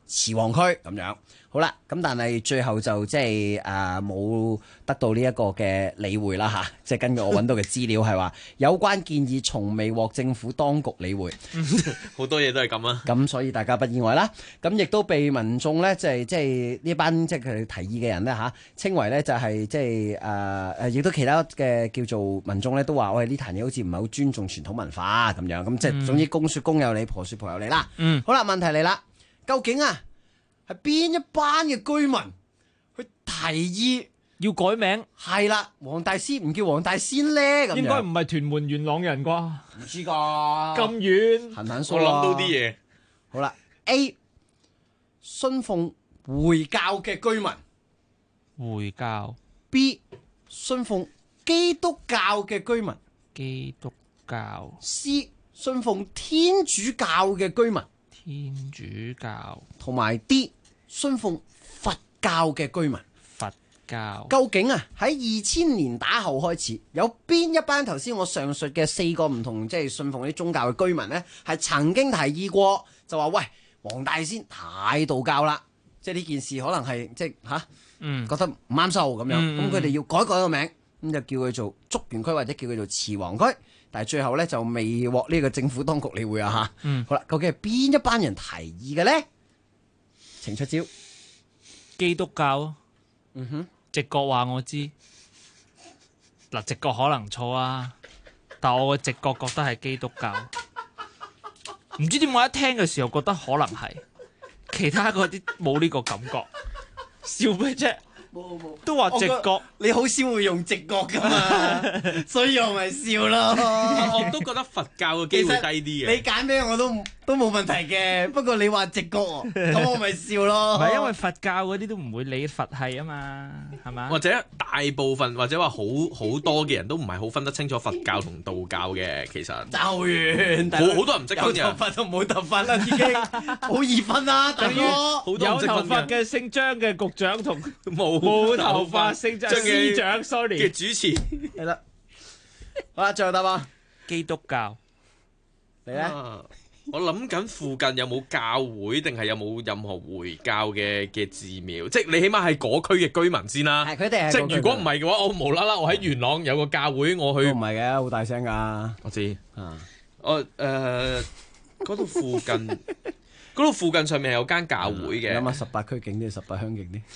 慈王區咁樣。好啦，咁但係最後就即係冇得到呢一個嘅理會啦嚇，即係根據我揾到嘅資料係話，有關建議從未獲政府當局理會， 好多嘢都係咁啊。 咁所以大家不意外啦。咁亦都被民眾咧，即係呢班即係佢哋提議嘅人咧嚇，稱為咧就係即係亦都其他嘅叫做民眾咧都話，喂，呢壇嘢好似唔係好尊重傳統文化咁樣，咁即係總之公説公有理，婆説婆有理啦。好啦，問題嚟啦，究竟係邊一班嘅居民去提議要改名？ 係啦，黃大仙唔叫黃大仙咧，咁樣應該唔係屯門元朗人啩？ 唔知㗎， 咁遠， 痕痕疏我諗到啲嘢。 好啦 ，A 信奉回教嘅居民， 回教 B 信奉基督教嘅居民， 基督教 C 信奉天主教嘅居民， 天主教同埋 D 信奉佛教嘅居民。 佛教究竟喺2000年打後開始，有邊一班頭先我上述嘅4個唔同即係信奉啲宗教嘅居民呢，係曾經提議過就話喂，黃大仙太道教啦，即係呢件事可能係即係覺得唔啱數咁樣，咁佢哋要改個名，咁就叫佢做竹園區或者叫佢做慈王區，但係最後呢，就未獲呢個政府當局理會啊嚇。好啦，究竟係邊一班人提議嘅呢？請出招。 基督教，直覺話我知，嗱，直覺可能錯啊，但我嘅直覺覺得係基督教，唔知點解一聽嘅時候覺得可能係，其他嗰啲冇呢個感覺，笑咩啫？ 冇， 都話直覺， 你好少會用直覺噶嘛，所以我咪笑咯。 我都覺得佛教嘅機會低啲嘅。 你揀咩我都冇問題嘅，不過你話直覺喎，咁我咪笑咯。 唔係因為佛教嗰啲都唔會理佛系啊嘛，係嘛？ 或者大部分或者話好多嘅人都唔係好分得清楚佛教同道教嘅，其實爭好遠。 好多人唔識分嘅。 有頭髮同冇頭髮啦，已經好易分啦，大哥。 有頭髮嘅姓張嘅局長同冇頭髮姓張司長 ，sorry 嘅主持係啦。好啦，最後答案基督教。 你咧？ 我諗緊附近有冇教會，定係有冇任何回教嘅寺廟？即係你起碼係嗰區嘅居民先啦。 係佢哋係。 即係如果唔係嘅話，我無啦啦我喺元朗有個教會，我去。 唔係嘅，好大聲㗎。 我知。我嗰度附近。嗰度附近上面係有間教會嘅， 諗下18區勁啲，18鄉勁啲。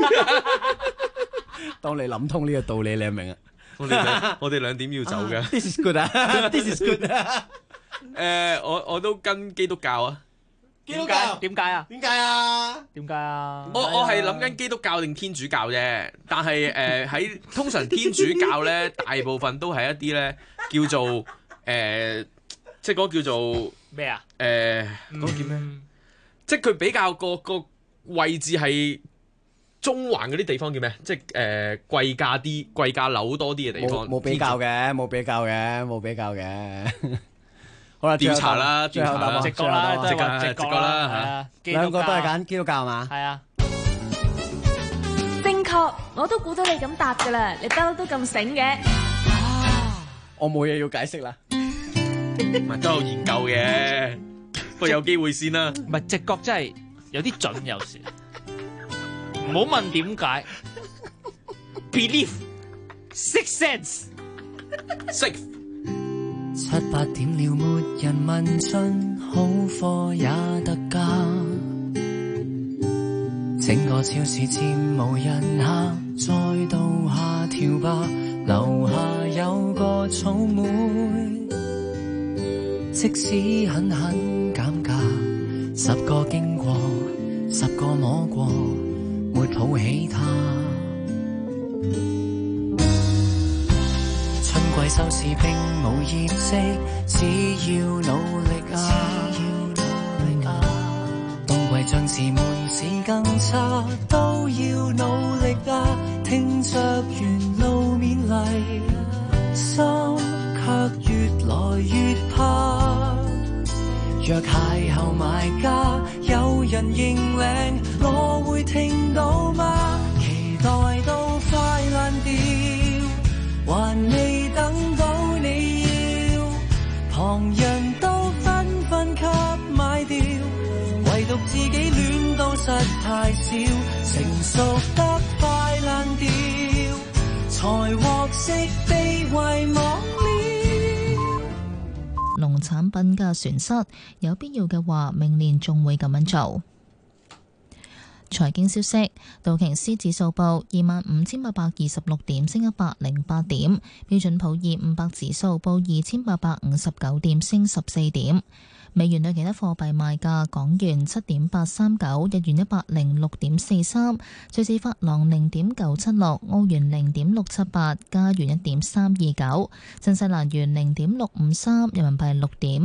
當你諗通呢個道理，你明啊？ 我哋2點要走嘅。 This is good 啊 ！This is good 啊！ 我都跟基督教啊。 基督教點解啊？ 點解啊？ 點解啊？ 我係諗緊基督教定天主教啫，但係喺通常天主教咧，大部分都係一啲咧叫做即係嗰個叫做咩啊？ 嗰個叫咩？即係佢比較個位置係中環嗰啲地方叫咩？即係貴價樓多啲嘅地方。 冇比較嘅，冇比較嘅，冇比較嘅。好啦， 調查啦， 最後答案， 直覺啦，都係直覺啦，係啊。 兩個都係揀基督教係嘛？ 係啊。 正確，我都估到你咁答㗎啦，你得都咁醒嘅。 我冇嘢要解釋啦。 唔係都有研究嘅，不過有機會先啦。 唔係直覺真係有啲準，有時唔好問點解。Belief, sixth sense, six。 7、8點了，沒人問津，好貨也特價。整個超市漸無人客，再度下調吧，樓下有個草莓。即使狠狠減價，10個經過，10個摸過，沒抱起它。春季收視並無熱色，只要努力啊！冬季將至悶市更差，都要努力啊！聽着沿路勉勵，心卻越來越怕。若邂逅買家，有人認領，我會聽到嗎？期待到快爛掉，還未等到你要，旁人都紛紛給買掉，唯獨自己亂失太少，成熟得快爛掉，才獲悉被遺忘了。 農產品嘅損失，有必要嘅話，明年仲會咁樣做。財經消息，道瓊斯指數報25,826點，升108點；標準普爾500指數報2,859點，升14點。美元對其他貨幣賣價：港元7.839，日元106.43，瑞士法郎0.976，澳元0.678，加元1.329，新西蘭元0.653，人民幣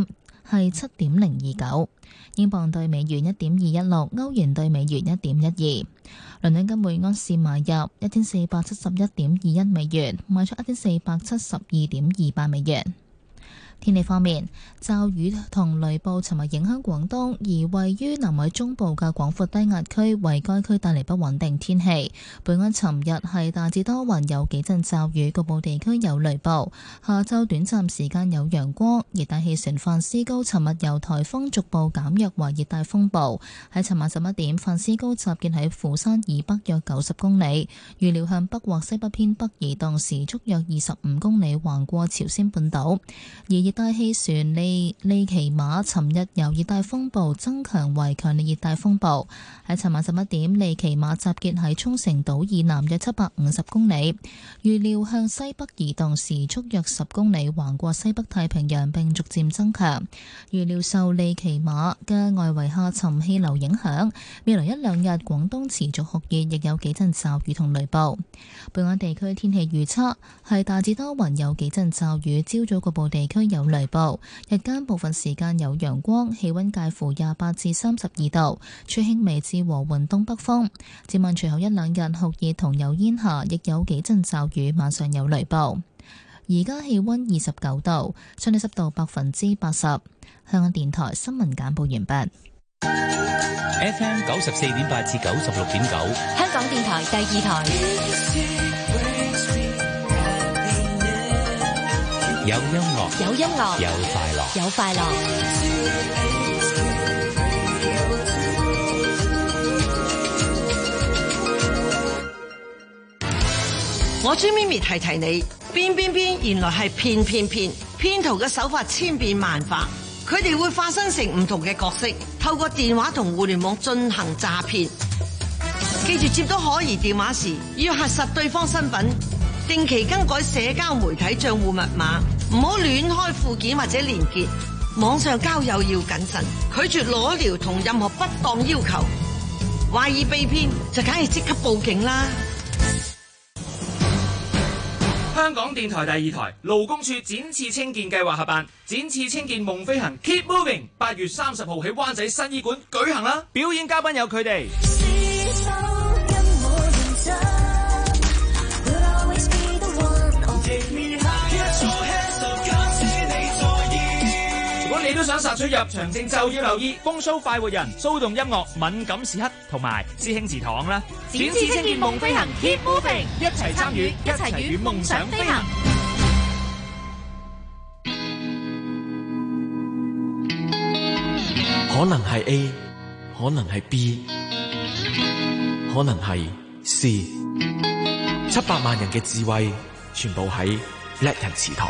7.029，英鎊對美元1.216，歐元對美元1.12。倫敦金每安士買入1471.21美元，賣出1472.28美元。天氣方面，驟雨同雷暴尋日影響廣東，而位於南海中部嘅廣闊低壓區為該區帶嚟不穩定天氣。本港尋日係大致多雲，有幾陣驟雨，局部地區有雷暴。下晝短暫時間有陽光。熱帶氣旋范斯高尋日由颱風逐步減弱為熱帶風暴。喺尋晚11點，范斯高集結喺釜山以北約90公里，預料向北或西北偏北移動，時速約25公里，橫過朝鮮半島。而熱帶氣旋利奇馬尋日由熱帶風暴增強為強烈熱帶風暴，喺尋晚11點，利奇馬集結喺沖繩島以南約750公里，預料向西北移動，時速約10公里，橫過西北太平洋並逐漸增強。預料受利奇馬嘅外圍下沉氣流影響，未來1-2日廣東持續酷熱，亦有幾陣驟雨同雷暴。本港地區天氣預測係大致多雲，有幾陣驟雨，朝早局部地區有雷暴，日間部分時間有陽光，氣溫介乎28至32度，吹輕微至和緩東北風。展望隨後1-2日酷熱同有煙霞，亦有幾陣驟雨，晚上有雷暴。而家氣溫29度，相對濕度80%。香港電台新聞簡報完畢。 FM 94.8至96.9， 香港電台第2台。 有音樂， 有音樂， 有快樂， 有快樂。 我朱咪咪提提你，邊原來係騙，騙徒嘅手法千變萬化，佢哋會化身成唔同嘅角色，透過電話同互聯網進行詐騙。記住接到可疑電話時，要核實對方身份，定期更改社交媒體賬戶密碼，唔好亂開附件或者連結。網上交友要謹慎，拒絕裸聊同任何不當要求。懷疑被騙就梗係即刻報警啦。 香港電台第2台勞工處展翅青見計劃合辦展翅青見夢飛行 Keep Moving， 8月30號喺灣仔新醫館舉行啦！ 表演嘉賓有佢哋。 如果你都想殺出入場證，就要留意風騷快活人、騷動音樂、敏感時刻同埋師兄祠堂啦！ 展翅青見夢飛行 Keep Moving， 一齊參與，一齊與夢想飛行。 可能係 A， 可能係 B， 可能係 C。700萬人嘅智慧，全部喺叻人祠堂。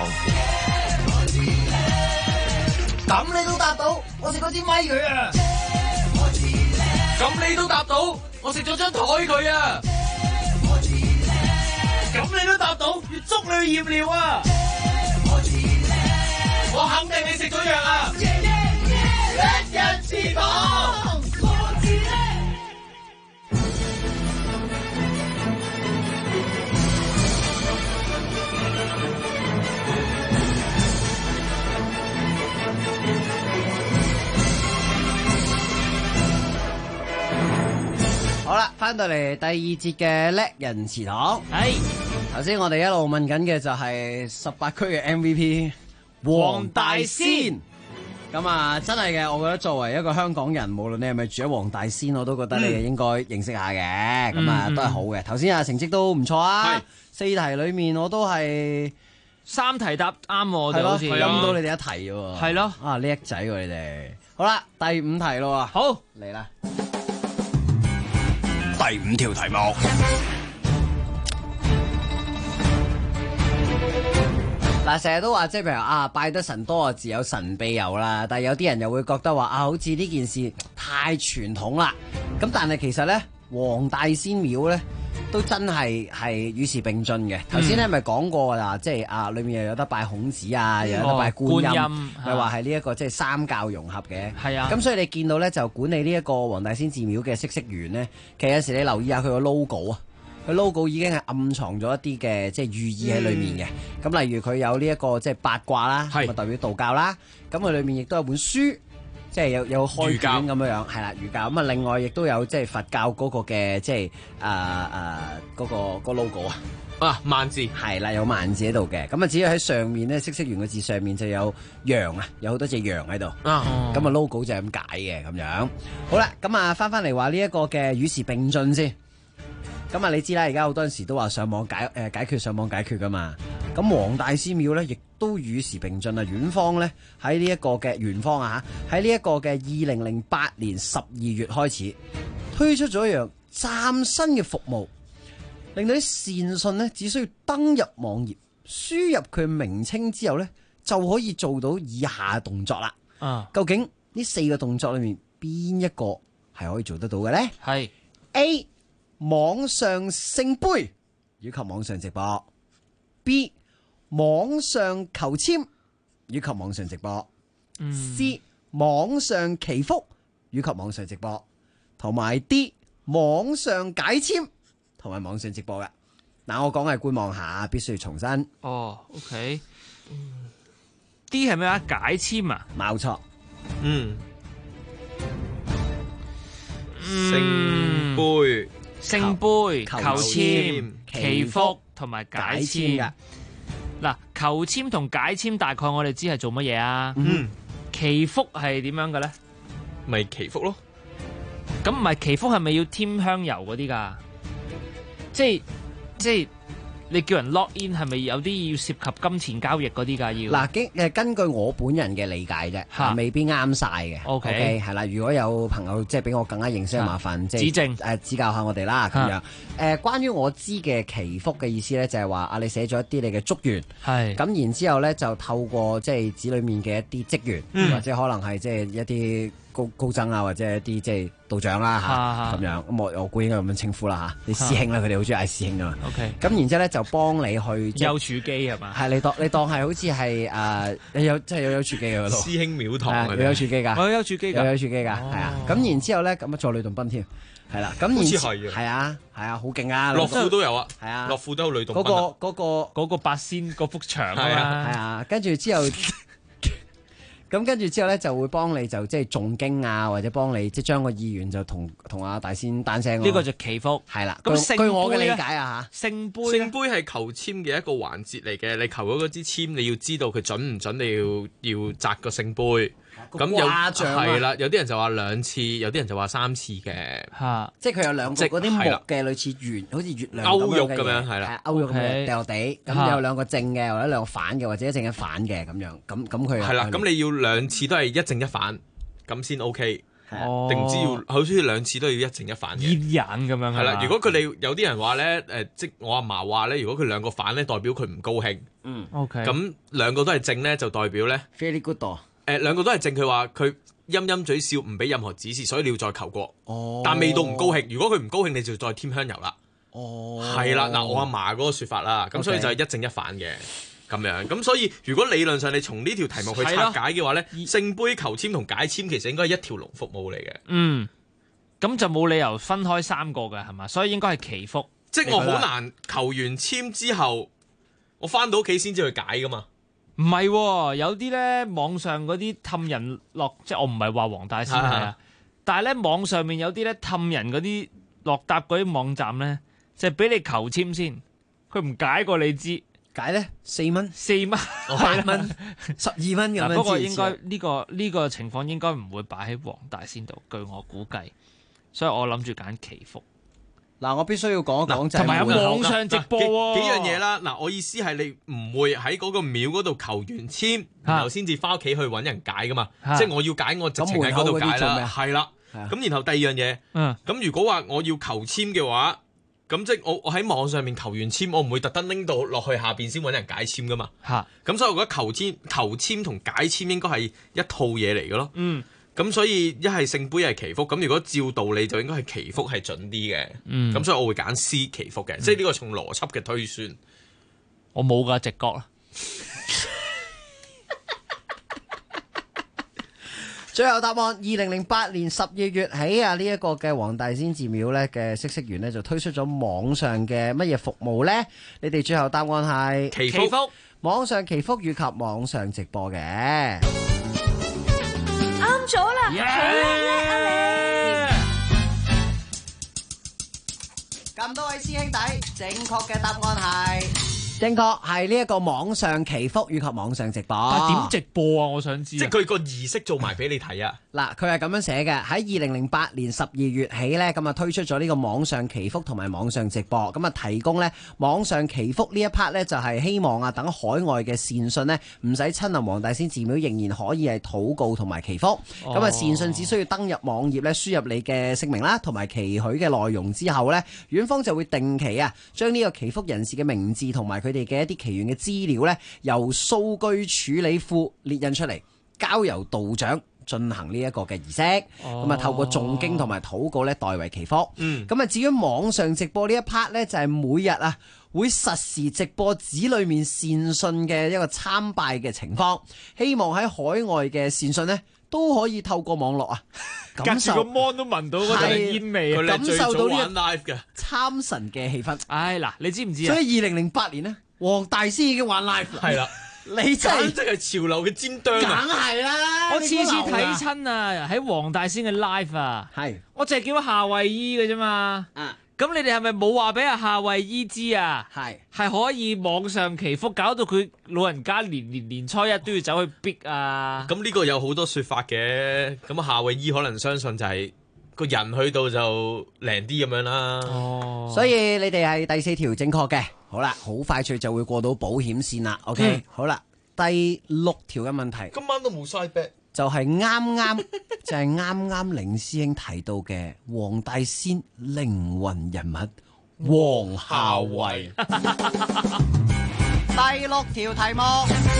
咁你都答到，我食嗰支咪佢啊！ 咁你都答到，我食咗張台佢啊！咁你都答到，要捉你去驗尿啊！我肯定你食咗藥啊！叻人祠堂。 好啦，翻到嚟第2節嘅叻人祠堂。係頭先我哋一路問緊嘅就係18區嘅 MVP 黃大仙。咁啊，真係嘅，我覺得作為一個香港人，無論你係咪住喺黃大仙，我都覺得你應該認識下嘅。咁啊，都係好嘅。頭先成績都唔錯啊，4題裏面我都係 3題答啱我哋，好似陰到你哋一題喎。 係咯， 啊叻仔喎你哋。好啦，第5題咯。 好， 嚟啦。 第5條題目。嗱，成日都話即係譬如拜得神多自有神庇佑啦，但係有啲人又會覺得話好似呢件事太傳統啦。咁但係其實咧，黃大仙廟咧都真係與時並進嘅。頭先咧咪講過啦，即係裏面又有得拜孔子啊，又有得拜觀音，咪話係呢一個即係三教融合嘅。係啊。咁所以你見到咧就管理呢一個黃大仙寺廟嘅嗇色園咧，其實有時你留意下佢個 logo 啊。佢 logo 已經係暗藏咗一啲嘅即係寓意喺裏面嘅。咁例如佢有呢一個即係八卦啦，咁代表道教啦。咁佢裏面亦都有本書，即係有開卷咁樣樣，係啦，儒教。咁啊，另外亦都有即係佛教嗰個嘅即係嗰個 logo 啊，萬字係啦，有萬字喺度嘅。咁啊，只要喺上面咧，嗇色園嘅字上面就有羊啊，有好多隻羊喺度。咁啊 logo 就係咁解嘅咁樣。好啦，咁啊翻嚟話呢一個嘅與時並進先。咁啊，你知啦，而家好多陣時都話上網解決上網解決噶嘛。咁黃大仙廟咧，亦都與時並進啊。園方咧喺呢一個嘅園方啊，喺呢一個嘅2008年12月開始推出咗一樣嶄新嘅服務，令到啲善信咧只需要登入網頁，輸入佢名稱之後咧，就可以做到以下動作啦。究竟呢4個動作裏面邊一個係可以做得到嘅咧？係 A。網上聖杯以及網上直播 B 網上求簽以及網上直播 C 網上祈福以及網上直播同埋 D 網上解簽同埋網上直播嘅。嗱，我講係觀望下，必須要重申。 OK D 係咩啊？解簽啊？ 冇錯。 聖杯聖杯、求簽、祈福同埋解簽噶。嗱，求簽同解簽大概我哋知係做乜嘢啊？祈福係點樣嘅咧？ 咪祈福咯。 咁唔係祈福係咪要添香油嗰啲噶？即係你叫人 log in 係咪有啲要涉及金錢交易嗰啲㗎？要嗱，根據我本人嘅理解啫，未必啱晒嘅。OK 係啦，如果有朋友即係比我更加認識，麻煩即係指正指教下我哋啦咁樣。關於我知嘅祈福嘅意思咧，就係話你寫咗一啲你嘅祝願，咁然之後咧就透過即係寺裏面嘅一啲職員，或者可能係即係一啲高僧啊，或者一啲即係道長啦咁樣。咁我估應該咁樣稱呼啦你師兄啦，佢哋好中意嗌師兄噶嘛。OK，咁然之後咧就幫你去丘處機係嘛？ 係你當係好似係你有真係有丘處機嘅嗰度。 師兄廟堂有丘處機㗎， 我有丘處機㗎， 有丘處機㗎，係啊。咁然之後咧咁啊再呂洞賓添，係啦。咁好似係係啊，好勁啊！ 樂富都有啊， 係啊， 樂富都有呂洞賓。 嗰個八仙嗰幅牆係啊，跟住之後。咁跟住之後咧，就會幫你就即係誦經啊，或者幫你即係將個意願就同阿大仙單聲。呢個就祈福係啦。 咁據我嘅理解啊嚇， 聖杯係求簽嘅一個環節嚟嘅。你求咗嗰支簽，你要知道佢準唔準，你要擲個聖杯。咁係啦，有啲人就話2次，有啲人就話3次嘅。 即係佢有兩個嗰啲木嘅類似圓，好似月亮勾玉咁樣，係啦， 勾玉咁樣掉落地，咁有兩個正嘅，或者兩個反嘅，或者一正一反嘅咁樣。咁佢係啦，咁你要2次都係一正一反，咁先 OK。定唔知要好似2次都要一正一反嘅。 閹人咁樣係啦。如果佢哋有啲人話咧，即我阿嫲話咧，如果佢2個反咧，代表佢唔高興。 OK。 咁2個都係正咧，就代表咧 very good。 2個都係正，佢話佢陰嘴笑，唔俾任何指示，所以你要再求過。但未到唔高興，如果佢唔高興，你就再添香油啦。係啦，嗱，我阿嫲嗰個説法啦，咁所以就係一正一反嘅咁樣。咁所以如果理論上你從呢條題目去拆解嘅話咧，聖杯求簽同解簽其實應該係一條龍服務嚟嘅。 咁就冇理由分開3個嘅係嘛？所以應該係祈福。 即係我好難求完簽之後，我翻到屋企先至去解噶嘛。 唔係喎，有啲咧網上嗰啲氹人落，即係我唔係話黃大仙係啊，但係咧網上面有啲咧氹人嗰啲落搭嗰啲網站咧，就係俾你求簽先，佢唔解過你知， 解咧4蚊、 8蚊、 12蚊咁樣。 不過應該呢個情況應該唔會擺喺黃大仙度，據我估計，所以我諗住揀祈福。 嗱，我必須要講一講就係同埋有網上直播幾樣嘢啦。嗱，我意思係你唔會喺嗰個廟嗰度求完簽，然後先至翻屋企去揾人解噶嘛。即係我要解，我直情喺嗰度解啦。係啦， 咁然後第二樣嘢，咁如果話我要求簽嘅話，咁即係我喺網上面求完簽，我唔會特登拎到落去下邊先揾人解簽噶嘛。咁所以我覺得求簽同解簽應該係一套嘢嚟嘅咯。咁所以一係聖杯一係祈福，咁如果照道理就應該係祈福係準啲嘅。咁所以我會揀 C 祈福嘅，即係呢個從邏輯嘅推算。 我冇㗎直覺啦。 最後答案，2008年12月起啊，呢一個嘅黃大仙寺廟咧嘅嗇色園咧就推出咗網上嘅乜嘢服務咧？你哋最後答案係祈福， 網上祈福以及網上直播嘅。 啱咗啦！好叻啊你！ 咁多位師兄弟，正確嘅答案係正確，係呢一個網上祈福以及網上直播。 但係點直播啊？我想知。 即係佢個儀式做埋俾你睇啊！ 嗱，佢係咁樣寫嘅，喺2008年12月起咧，咁啊推出咗呢個網上祈福同埋網上直播，咁啊提供咧網上祈福呢一 part 咧，就係希望啊等海外嘅善信呢，唔使親臨黃大仙寺廟，仍然可以係禱告同埋祈福。咁啊善信只需要登入網頁咧，輸入你嘅姓名啦，同埋期許嘅內容之後咧，院方就會定期啊將呢個祈福人士嘅名字同埋佢哋嘅一啲祈願嘅資料咧，由數據處理庫列印出嚟，交由道長進行呢一個嘅儀式，咁啊透過誦經同埋禱告咧代為祈福。咁啊至於網上直播呢一 part 咧，就係每日啊會實時直播寺裏面善信嘅一個參拜嘅情況，希望喺海外嘅善信呢都可以透過網絡啊， 隔住個 mon 都聞到嗰陣煙味啊， 感受到呢個 live 嘅參神嘅氣氛。 唉嗱，你知唔知啊？ 所以2008年呢，黃大仙已經玩 live 啦。 係啦。 你真係即係潮流嘅尖端梗啊！ 係啦， 我次次睇親啊，喺黃大仙嘅 live 啊，我淨係見到夏慧姨嘅啫嘛。咁你哋係咪冇話俾阿夏慧姨知啊？係可以網上祈福，搞到佢老人家年初一都要走去逼啊！ 咁呢個有好多說法嘅，咁夏慧姨可能相信就係個人去到就靚啲咁樣啦。 所以你哋係第4條正確嘅。好啦，好快脆就會過到保險線啦。OK，好啦，第6條嘅問題， 今晚都冇 side bet， 就係啱啱凌師兄提到嘅黃大仙靈魂人物黃夏蕙。第6條題目，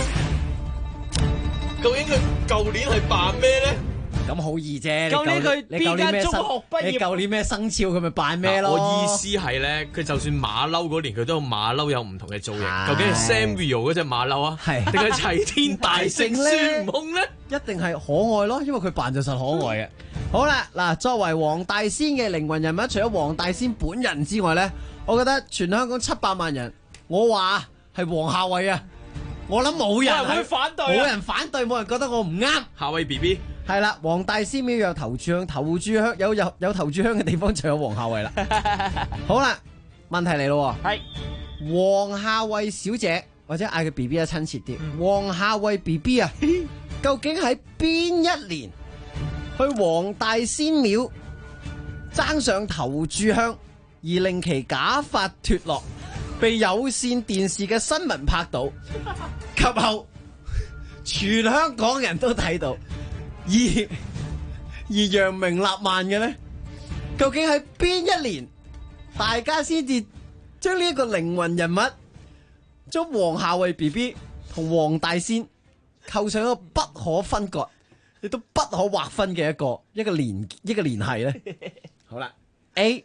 究竟佢舊年係扮咩咧？ 咁好易啫！ 舊年佢邊間中學畢業？ 你舊年咩生肖佢咪扮咩咯？ 我意思係咧，佢就算馬騮嗰年，佢都有馬騮有唔同嘅造型。究竟係 Samuel 嗰隻馬騮啊，定係齊天大聖孫悟空咧？ 一定係可愛咯，因為佢扮就實可愛嘅。好啦，嗱，作為黃大仙嘅靈魂人物，除咗黃大仙本人之外咧，我覺得全香港700萬人，我話係黃夏蕙啊！我諗冇人會反對， 冇人反對，冇人覺得我唔啱。 夏蕙 BB 係啦，黃大仙廟有頭炷香，頭炷香有頭炷香嘅地方就有黃夏蕙啦。好啦，問題嚟咯，係黃夏蕙小姐或者嗌佢 BB 啊，親切啲。黃夏蕙 BB 啊，究竟喺邊一年去黃大仙廟爭上頭炷香，而令其假髮脫落，被有線電視嘅新聞拍到，及後全香港人都睇到，而揚名立萬嘅呢？究竟喺邊一年，大家先至將呢一個靈魂人物，將黃夏蕙 BB 同黃大仙構上一個不可分割，亦都不可劃分嘅一個聯繫呢？好啦 ，A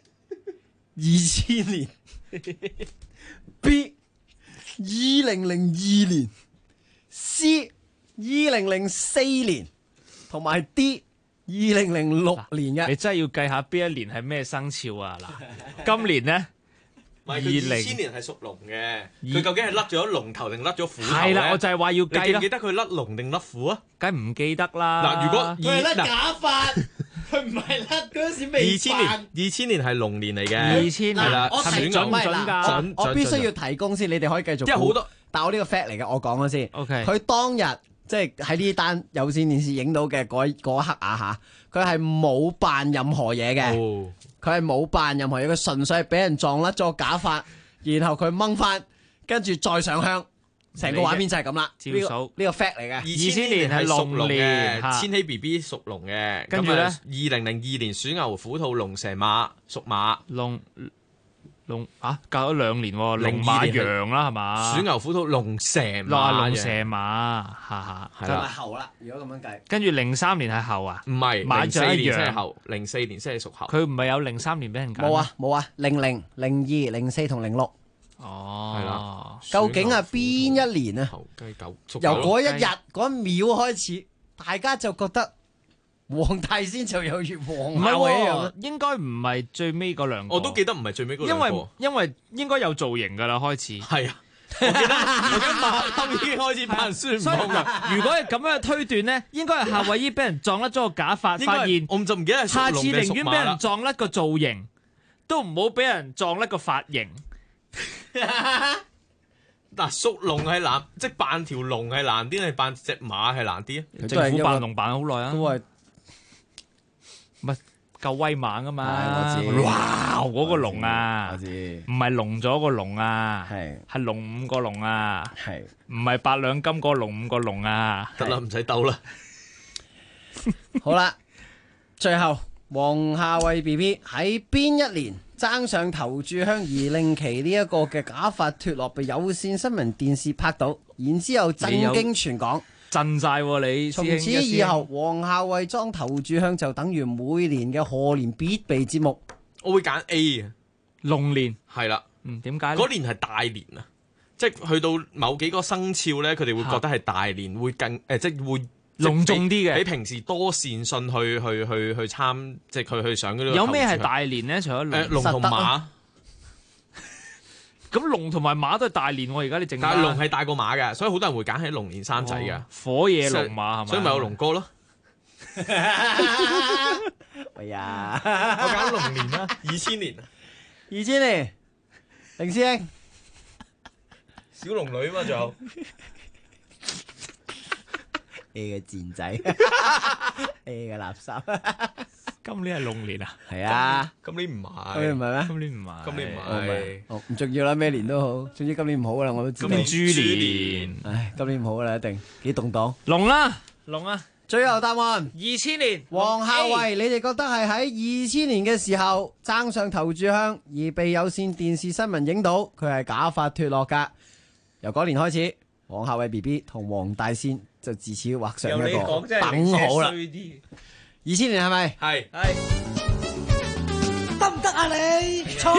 2000年。B 2002年 C 2004年同埋 D 2006年嘅。 你真係要計下邊一年係咩生肖啊？嗱，今年呢？ 唔係佢2000年係屬龍嘅，佢究竟係甩咗龍頭定甩咗虎頭？ 係啦，我就係話要計啦。 你記唔記得佢甩龍定甩虎啊？ 梗係唔記得啦。 嗱，如果佢係甩假髮，佢唔係甩嗰陣時未扮。 2000年係龍年嚟嘅。 2000 係啦， 我提準咪嗱，我必須要提供先，你哋可以繼續。 因為好多， 但我呢個 fact 嚟嘅，我講咗先。 OK。 佢當日即係喺呢單有線電視影到嘅嗰一刻啊嚇，佢係冇扮任何嘢嘅，佢係冇扮任何嘢，佢純粹係俾人撞甩咗假髮。然後佢掹翻，跟住再上香， 成個畫面就係咁啦。 照數呢個 fact 嚟嘅。 2000年係屬龍嘅， 嚇千禧 BB 屬龍嘅。 跟住咧 2002年鼠牛虎兔龍蛇馬屬馬。 龍啊，隔咗2年喎，龍馬羊啦係嘛？ 鼠牛虎兔龍蛇馬， 龍蛇馬，嚇就係猴啦。如果咁樣計， 跟住03年係猴啊？ 唔係馬 04年先係羊猴，04年先係屬猴。 佢唔係有03年俾人揀？ 冇啊，00、02、04同06。 哦， 係啦。 究竟係邊一年啊？ 猴雞狗由嗰一日嗰一秒開始，大家就覺得黃大仙就有月黃唔係校尉一樣喎，應該唔係最尾嗰兩個。 我都記得唔係最尾嗰兩個。 因為應該有造型㗎啦，開始。 係啊，我記得馬騮已經開始扮孫悟空啦。 如果係咁樣嘅推斷咧，應該係夏威夷俾人撞甩咗個假髮，發現我就唔記得係屬下次龍定屬馬啦。 寧願俾人撞甩個造型，都唔好俾人撞甩個髮型。 嗱，屬龍係難，即係扮條龍係難啲，定係扮隻馬係難啲啊？ 政府扮龍扮好耐啊， 都係唔係夠威猛啊嘛？ 我知哇！嗰個龍啊， 我知唔係龍咗個龍啊，係龍5個龍啊，唔係8兩金個龍5個龍啊。 得啦，唔使鬥啦。 好啦，最後黃夏蕙 BB 喺邊一年爭上頭炷香而令其呢一個嘅假髮脫落，被有線新聞電視拍到，然之後震驚全港， 震晒喎你。 從此以後，黃夏蕙裝頭炷香就等於每年嘅賀年必備節目。 我會揀 A 啊， 龍年係啦。 點解？ 嗰年係大年啊，即係去到某幾個生肖咧，佢哋會覺得係大年，會更即係會隆重啲嘅， 比平時多善信去參，即係佢去上嗰啲。 有咩係大年咧？除咗龍同馬， 咁龍同埋馬都係大年喎。而家你整， 但係龍係大過馬嘅，所以好多人會揀喺龍年生仔嘅。 火野龍馬係咪？ 所以咪有龍哥咯。 哎呀， 我揀龍年啦，2000年 ，2000年，凌師兄， 小龍女嘛，仲有。 A 嘅賤仔，A 嘅垃圾。 今年係龍年啊？ 係啊， 今年唔係。 今年唔係咩？ 今年唔係。 今年唔係。 唔重要啦，咩年都好，總之今年唔好噶啦，我都知道。 今年豬年， 唉，今年唔好噶啦，一定幾動盪。 龍啦，龍啊！ 最後答案 2000年， 黃夏蕙，你哋覺得係喺2000年嘅時候爭上頭炷香，而被有線電視新聞影到，佢係假髮脫落噶。由嗰年開始，黃夏蕙 BB 同黃大仙就自此畫上一個等號啦。2000年係咪？ 係。 得唔得啊你？錯。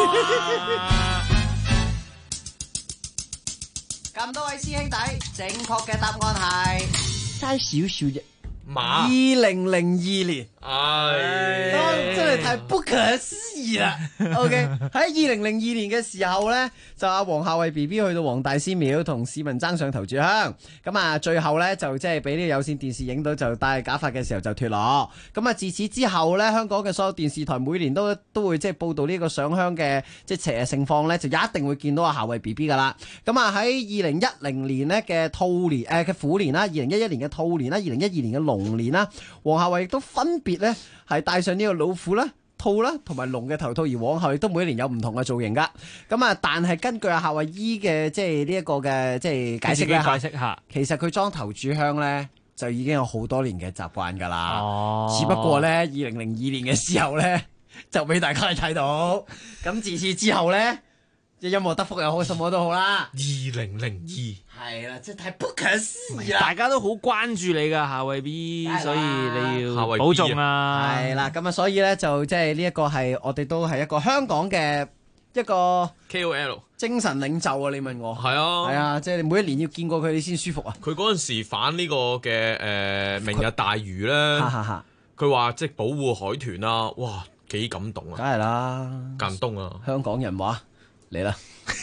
咁多位師兄弟，正確嘅答案係差少少啫。 馬。 2002年。真係太不可思議啦。OK， 喺2002年嘅時候呢，就阿黃夏蕙 BB 去到黃大仙廟同市民爭上頭炷香，咁啊最後呢，就即係俾呢個有線電視影到，就戴假髮嘅時候就脫落。咁啊自此之後呢，香港嘅所有電視台每年都會即係報道呢個上香嘅即係情況呢，就一定會見到阿夏蕙 BB 噶啦。咁啊喺2010年呢嘅兔年嘅虎年啦，2011年嘅兔年啦，2012年嘅龍年啦，黃夏蕙亦都分別呢係戴上呢個老虎啦、兔啦同埋龍嘅頭套，而往後亦都每一年有唔同嘅造型噶。咁啊，但係根據阿夏蕙姨嘅即係呢一個嘅即係解釋咧， 解釋下， 其實佢裝頭炷香咧就已經有好多年嘅習慣噶啦。 哦， 只不過咧2002年嘅時候咧就俾大家睇到。咁自此之後咧，即係音樂得福又好，什麼都好啦。 2002 係啦，即係太不可思議啦！ 大家都好關注你噶夏蕙 B， 所以你要保重啊！ 係啦，咁啊，所以咧就即係呢一個係我哋都係一個香港嘅一個 KOL 精神領袖啊！你問我係啊， 係啊，即係你每一年要見過佢，你先舒服啊！ 佢嗰陣時反呢個嘅明日大嶼咧，佢話即係保護海豚啊，哇，幾感動啊！ 梗係啦， 感動啊！ 香港人話嚟啦。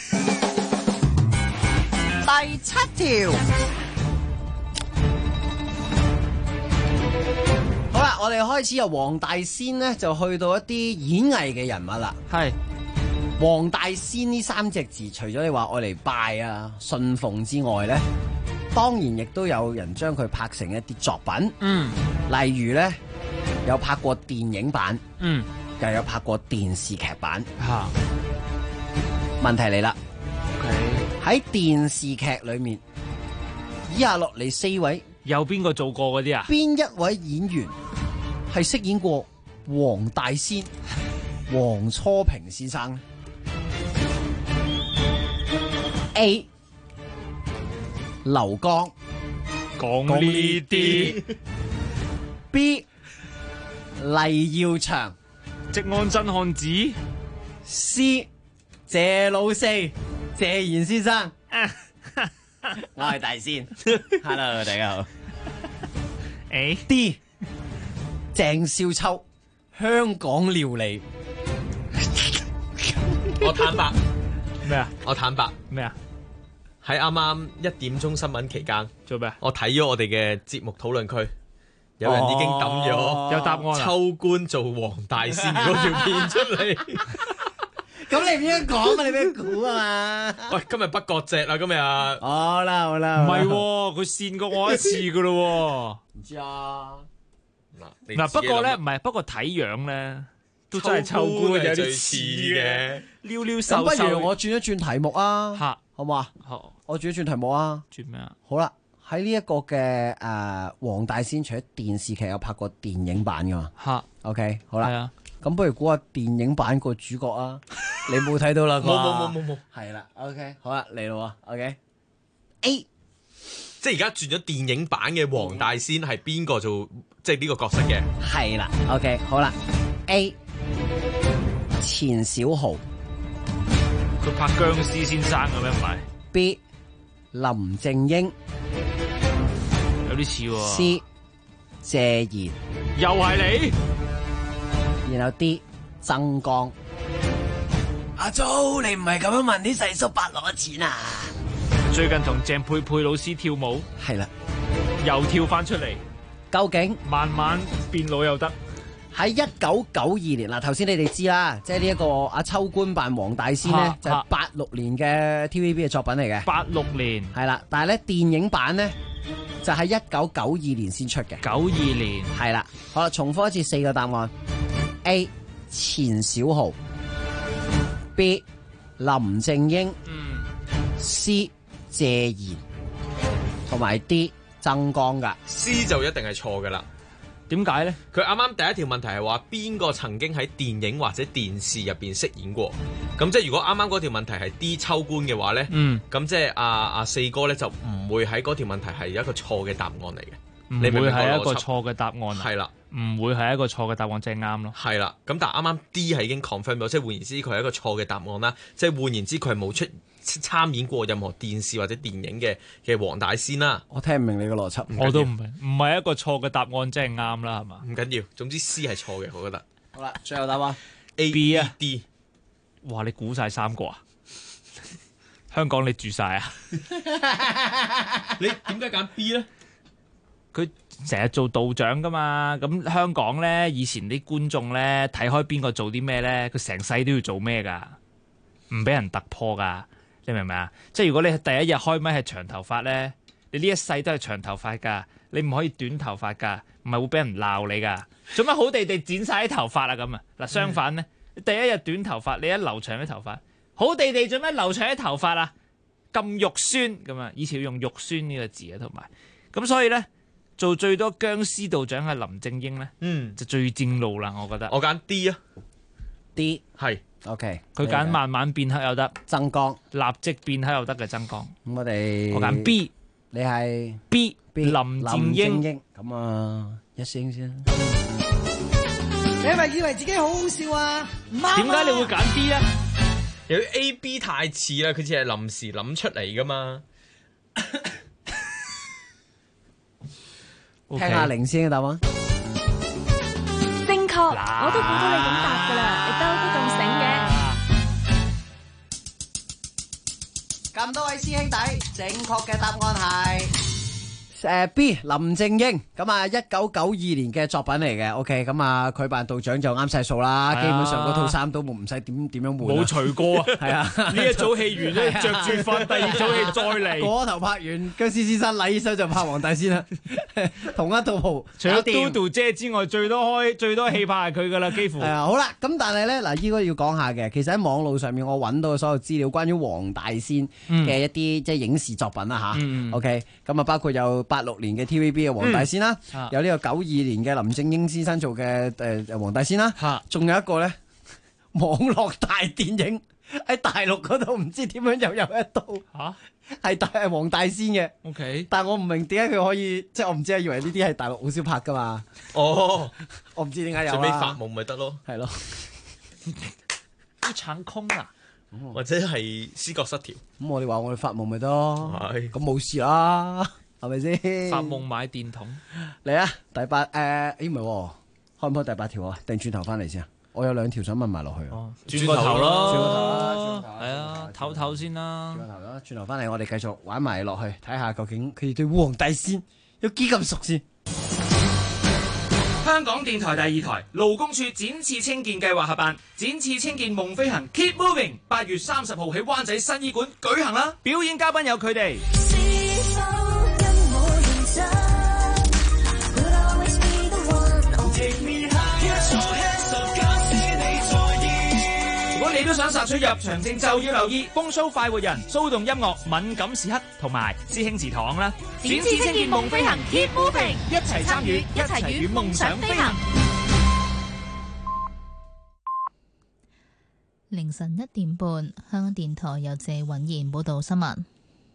第7條， 好啦，我哋開始由黃大仙呢，就去到一啲演藝嘅人物啦。 係黃大仙呢3隻字，除咗你話愛嚟拜啊、信奉之外呢，當然亦都有人將佢拍成一啲作品。例如呢，有拍過電影版，又有拍過電視劇版。問題嚟啦。喺電視劇裏面， 以下落嚟4位， 有邊個做過嗰啲啊？ 邊一位演員係飾演過黃大仙、黃初平先生 ？A. 劉江， 講呢啲。 B. 黎耀祥， 職安真漢子。 C. 謝老四，謝賢先生。我係大仙，Hello， 大家好。D. 鄭少秋，香港料理。 我坦白咩啊？ 我坦白咩啊？ 喺啱啱1點鐘新聞期間做咩？ 我睇咗我哋嘅節目討論區，有人已經抌咗有答案啦。 秋官做黃大仙嗰條片出嚟。 咁你唔應該講啊，你俾估啊嘛。 喂，今日不割席啦，今日。 好啦好啦。 唔係，佢跣過我一次噶咯。 唔知啊。 嗱，不過咧唔係，不過睇樣咧都真係秋官有啲似嘅，溜溜瘦瘦。 咁不如我轉一轉題目啊， 吓， 好唔好啊？ 好， 我轉一轉題目啊。 轉咩啊？ 好啦，喺呢一個嘅黃大仙，除咗電視劇有拍過電影版噶嘛？ 吓 ，OK， 好啦。 係啊。 咁不如估下電影版個主角啊？你冇睇到啦？ 冇。 係啦 ，OK， 好啦，嚟咯 ，OK。A， 即係而家轉咗電影版嘅黃大仙係邊個做？即係呢個角色嘅？ 係啦 ，OK， 好啦。A， 錢小豪， 佢拍僵屍先生嘅咩？唔係。 B， 林正英， 有啲似喎。 C， 謝賢， 又係你。 然後 D， 曾江。阿祖，你唔係咁樣問啲細叔伯攞錢啊？ 最近同鄭佩佩老師跳舞， 係啦， 又跳翻出嚟， 究竟慢慢變老又得。 喺1992年嗱，頭先你哋知啦，即係呢一個阿秋官扮黃大仙咧，就係86年嘅 TVB 嘅作品嚟嘅。 86年係啦，但係咧電影版咧就喺1992年先出嘅。 92年係啦，好啦，重複一次4個答案。A， 錢小豪。B， 林正英。C， 謝賢。同埋 D， 曾江噶。 C 就一定係錯噶啦。 點解咧？ 佢啱啱第一條問題係話邊個曾經喺電影或者電視入邊飾演過？咁即係如果啱啱嗰條問題係 D 秋官嘅話咧，咁即係阿四哥咧就唔會喺嗰條問題係一個錯嘅答案嚟嘅。 唔會係一個錯嘅答案。 係啦， 唔會係一個錯嘅答案，即係啱咯。 係啦，咁但係啱啱 D 係已經 confirm 咗，即係換言之佢係一個錯嘅答案啦。即係換言之佢係冇參演過任何電視或者電影嘅黃大仙啦。 我聽唔明你個邏輯， 我都唔明，唔係一個錯嘅答案，即係啱啦，係嘛？ 唔緊要，總之 C 係錯嘅，我覺得。 好啦，最後答案 A、啊、B、D。 哇！你估晒3個啊？香港你住晒啊？ 你點解揀 B 咧？ 佢成日做道長噶嘛，咁香港咧以前啲觀眾咧睇開邊個做啲咩咧，佢成世都要做咩噶，唔俾人突破噶，你明唔明啊？即係如果你第一日開咪係長頭髮咧，你呢一世都係長頭髮噶，你唔可以短頭髮噶，唔係會俾人鬧你噶。做乜好地地剪晒啲頭髮啊咁啊？嗱，相反咧，你第一日短頭髮，你一留長啲頭髮，好地地做咩留長啲頭髮啊？咁肉酸咁啊！以前要用肉酸呢個字啊，同埋咁所以咧。做最多僵屍道長係林正英咧，就最正路啦，我覺得。 我揀 D 啊 ，D 係 OK。 佢揀慢慢變黑又得， 曾江立即變黑又得嘅曾江。 咁我揀 B， 你係 B 林正英。 咁啊，一聲先。 你係咪以為自己好好笑啊？唔啱啊！ 點解你會揀 D 啊？ 由於 A、B 太似啦，佢似係臨時諗出嚟噶嘛。 聽下零先嘅答案， 正確，我都估到你咁答噶啦，你都咁醒嘅。 咁多位師兄弟，正確嘅答案係 B 林正英咁啊，1992年嘅作品嚟嘅，OK， 咁啊佢扮道長就啱晒數啦，基本上嗰套衫都唔使點樣換， 冇除過啊， 係啊， 呢一組戲完咧着住瞓，第二組戲再嚟， 嗰頭拍完殭屍先生禮手就拍黃大仙啦，同一套袍， 除咗嘟嘟姐之外，最多戲拍係佢噶啦，幾乎係啊，好啦，咁但係咧嗱，應該要講下嘅，其實喺網路上面我揾到嘅所有資料，關於黃大仙嘅一啲即係影視作品啦吓，OK，咁啊包括有86年嘅 TVB 嘅黃大仙啦，有呢個92年嘅林正英先生做嘅黃大仙啦，仲有一個咧網絡大電影喺大陸嗰度唔知點樣又有一套係黃大仙嘅 ，OK， 但係我唔明點解佢可以，即係我唔知啊，以為呢啲係大陸好少拍噶嘛， 哦， 我唔知點解有最尾發夢咪得咯， 係咯， 啲搶空啊！ 或者係思覺失調， 咁我哋話我哋發夢咪得，咁冇事啦，係咪先？ 發夢買電筒嚟啊！第8唔係，開唔開第8條啊？定轉頭翻嚟先啊！我有2條想問埋落去。 轉個頭咯，係啊，唞先啦。 轉頭翻嚟，我哋繼續玩埋落去，睇下究竟佢哋對黃大仙有幾咁熟先。 香港電台第2台勞工處展翅青見計劃合辦展翅青見夢飛行 Keep Moving， 8月30號喺灣仔新醫館舉行啦！ 表演嘉賓有佢哋。 如果你都想殺出入場證，就要留意風騷快活人、騷動音樂、敏感時刻同埋師兄祠堂啦！ 展翅青見夢飛行 Keep Moving， 一齊參與，一齊與夢想飛行。 凌晨1點半，香港電台由謝允賢報道新聞。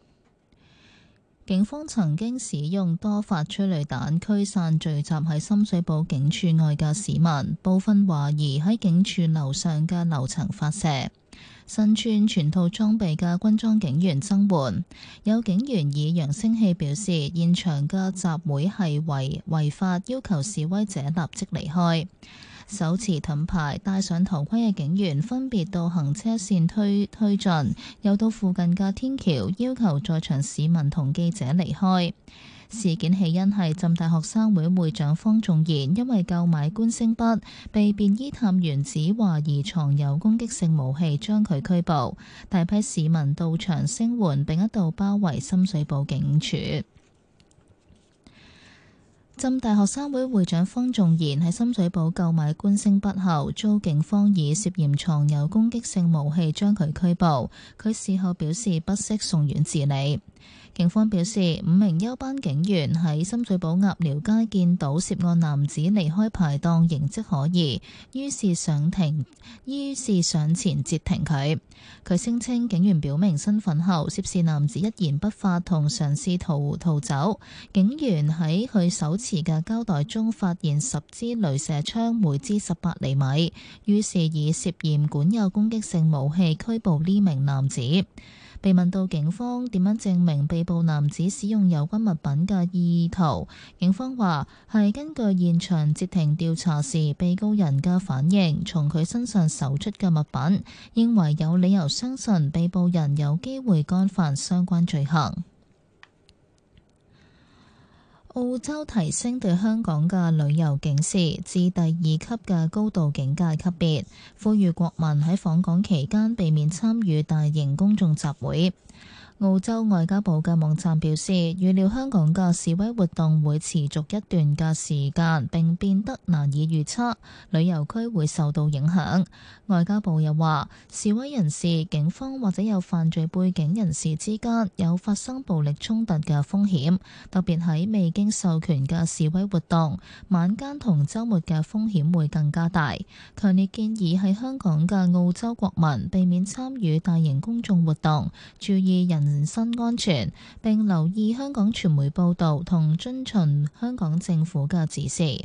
警方曾經使用多發催淚彈驅散聚集喺深水埗警署外嘅市民，部分懷疑喺警署樓上嘅樓層發射。身穿全套裝備嘅軍裝警員增援，有警員以揚聲器表示現場嘅集會係違法，要求示威者立即離開。手持盾牌、戴上頭盔嘅警員分別到行車線推進，又到附近嘅天橋，要求在場市民同記者離開。事件起因係浸大學生會會長方仲賢因為購買觀星筆，被便衣探員指懷疑藏有攻擊性武器，將佢拘捕。大批市民到場聲援，並一度包圍深水埗警署。浸大學生會會長方仲賢喺深水埗購買觀星筆後，遭警方以涉嫌藏有攻擊性武器將佢拘捕。佢事後表示不適送院治理。警方表示，5名休班警員喺深水埗鴨寮街見到涉案男子離開排檔，形跡可疑，於是上前截停佢。佢聲稱警員表明身份後，涉事男子一言不發同嘗試逃走。警員喺佢手持嘅膠袋中發現10支鐳射槍，每支18厘米，於是以涉嫌管有攻擊性武器拘捕呢名男子。被問到警方點樣證明被捕男子使用有關物品嘅意圖，警方話係根據現場截停調查時被告人嘅反應，從佢身上搜出嘅物品，認為有理由相信被捕人有機會干犯相關罪行。澳洲提升對香港嘅旅遊警示至第2級嘅高度警戒級別，呼籲國民喺訪港期間避免參與大型公眾集會。澳洲外交部嘅網站表示，預料香港嘅示威活動會持續一段嘅時間，並變得難以預測，旅遊區會受到影響。外交部又話，示威人士、警方或者有犯罪背景人士之間有發生暴力衝突嘅風險，特別喺未經授權嘅示威活動，晚間同週末嘅風險會更加大。強烈建議喺香港嘅澳洲國民避免參與大型公眾活動，注意人身安全，並留意香港傳媒報導同遵循香港政府嘅指示。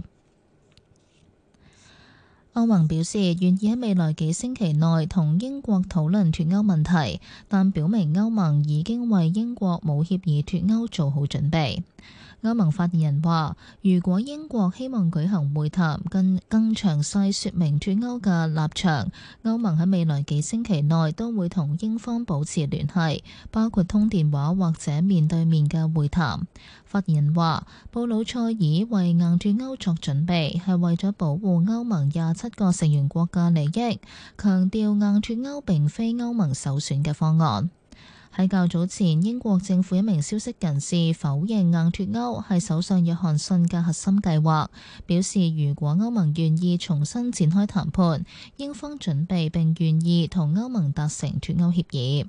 歐盟表示願意喺未來幾星期內同英國討論脫歐問題，但表明歐盟已經為英國冇協議脫歐做好準備。 歐盟發言人話，如果英國希望舉行會談，更詳細說明脫歐嘅立場，歐盟喺未來幾星期內都會同英方保持聯繫，包括通電話或者面對面嘅會談。發言人話，布魯塞爾為硬脫歐作準備，係為咗保護歐盟27個成員國嘅利益，強調硬脫歐並非歐盟首選嘅方案。喺較早前，英國政府一名消息人士否認硬脫歐係首相約翰遜嘅核心計劃，表示如果歐盟願意重新展開談判，英方準備並願意同歐盟達成脫歐協議。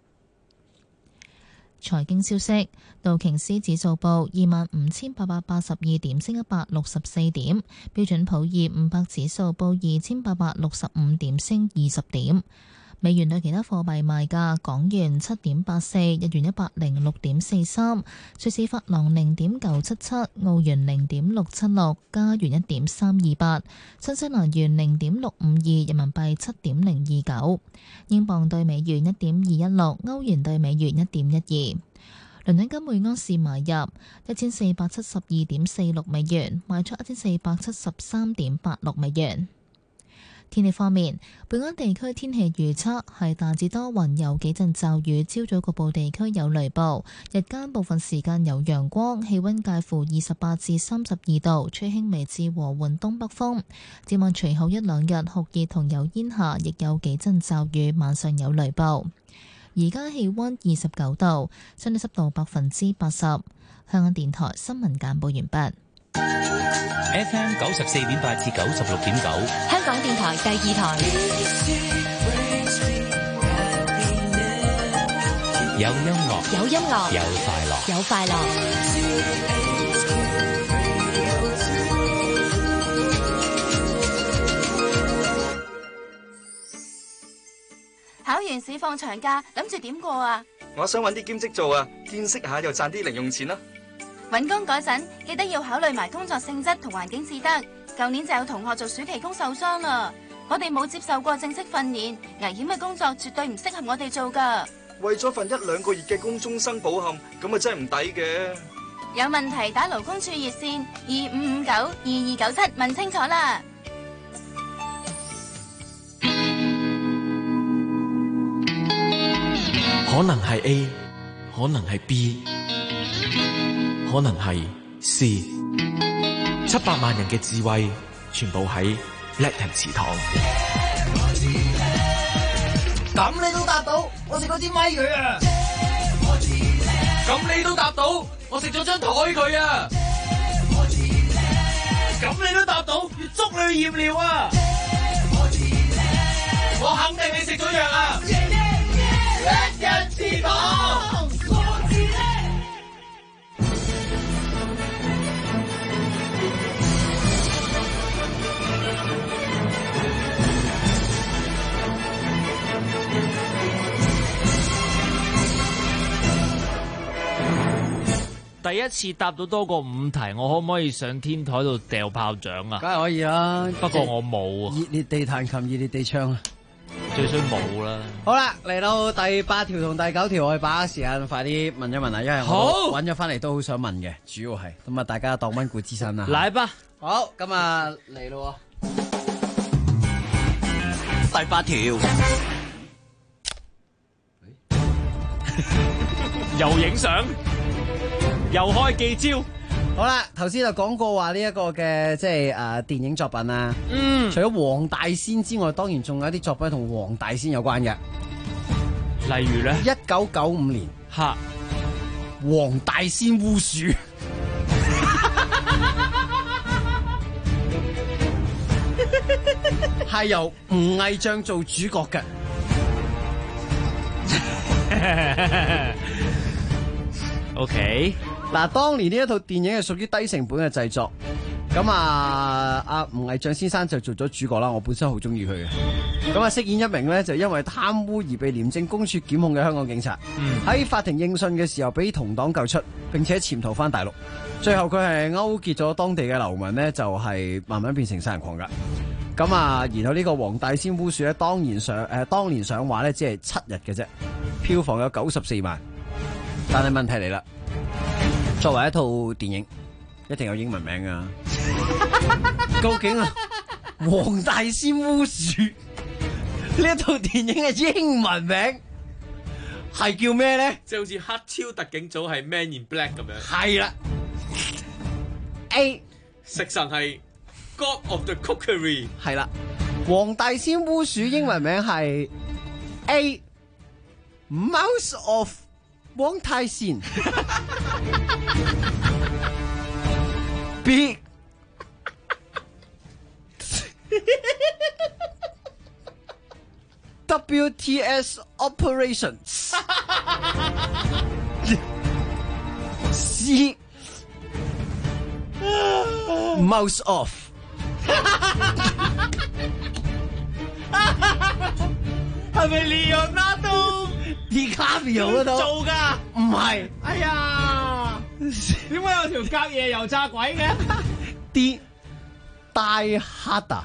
財經消息，道瓊斯指數報25,882點，升164點；標準普爾500指數報2,865點，升20點。美元對其他貨幣賣價：港元7.84，日元106.43，瑞士法郎0.977，澳元0.676，加元1.328，新西蘭元0.652，人民幣7.029，英鎊對美元1.216，歐元對美元1.12。倫敦金每盎司買入1472.46美元，賣出1473.86美元。天氣方面，本港地區天氣預測係大致多雲，有幾陣驟雨，朝早局部地區有雷暴，日間部分時間有陽光，氣溫介乎28至32度，吹輕微至和緩東北風。展望隨後一兩日酷熱同有煙霞，亦有幾陣驟雨，晚上有雷暴。而家氣溫29度，相對濕度80%。香港電台新聞簡報完畢。 FM 94.8至96.9， 香港電台第二台。 有音樂， 有音樂， 有快樂， 有快樂。 考完試放長假，諗住點過啊？ 我想搵啲兼職做啊，見識下又賺啲零用錢啦。 搵工嗰陣記得要考慮埋工作性質同環境至得。舊年就有同學做暑期工受傷啦。我哋冇接受過正式訓練，危險嘅工作絕對唔適合我哋做噶。 為咗份1-2個月嘅工終生保險，咁啊真係唔抵嘅。 有問題打勞工處熱線25592297問清楚啦。 可能係 A， 可能係 B， 可能係 C。700萬人嘅智慧，全部喺叻人祠堂。 咁你都答到，我食嗰支咪佢啊！咁你都答到，我食咗張台佢啊！咁你都答到，要捉你去驗尿啊！我肯定你食咗藥啊！叻人祠堂，我自叻。 第一次答到多過5題，我可唔可以上天台度掉炮仗啊？ 梗係可以啦， 不過我冇啊。 熱烈地彈琴，熱烈地唱啊！ 最衰冇啦。 好啦，嚟到第8條同第9條，我哋把握時間快啲問一問啊，因為我揾咗翻嚟都好想問嘅，主要係咁啊，大家當溫故知新啦。 嚟吧。 好，咁啊嚟咯。 第8條。 又影相。又開記招， 好啦，頭先就講過話呢一個嘅即係電影作品啦。除咗黃大仙之外，當然仲有一啲作品同黃大仙有關嘅。 例如咧 ，1995年吓黃大仙烏鼠，係由吳毅將做主角嘅。 OK， 嗱，當年呢一套電影係屬於低成本嘅製作，咁阿吳毅將先生就做咗主角啦。我本身好中意佢嘅，咁啊飾演一名呢就因為貪污而被廉政公署檢控嘅香港警察，喺法庭應訊嘅時候俾同黨救出，並且潛逃翻大陸，最後佢係勾結咗當地嘅流民呢，就係慢慢變成殺人狂噶。咁然後呢個黃大仙烏鼠咧，當年上畫呢，只係7日嘅啫，票房有94萬。但係問題嚟啦， 作為一套電影，一定有英文名噶。究竟啊，黃大仙烏鼠呢一套電影嘅英文名係叫咩咧？ 即係好似黑超特警組係 Man in Black 咁樣。 係啦。A 食神係 God of the Cookery。 係啦。黃大仙烏鼠英文名係 A Mouse of 黃大仙。B WTS Operations。C Mouse Off。 係咪Leonardo DiCaprio嗰度做噶？ 唔係。 哎呀，點解有條隔夜油炸鬼嘅 ？D Die Harder。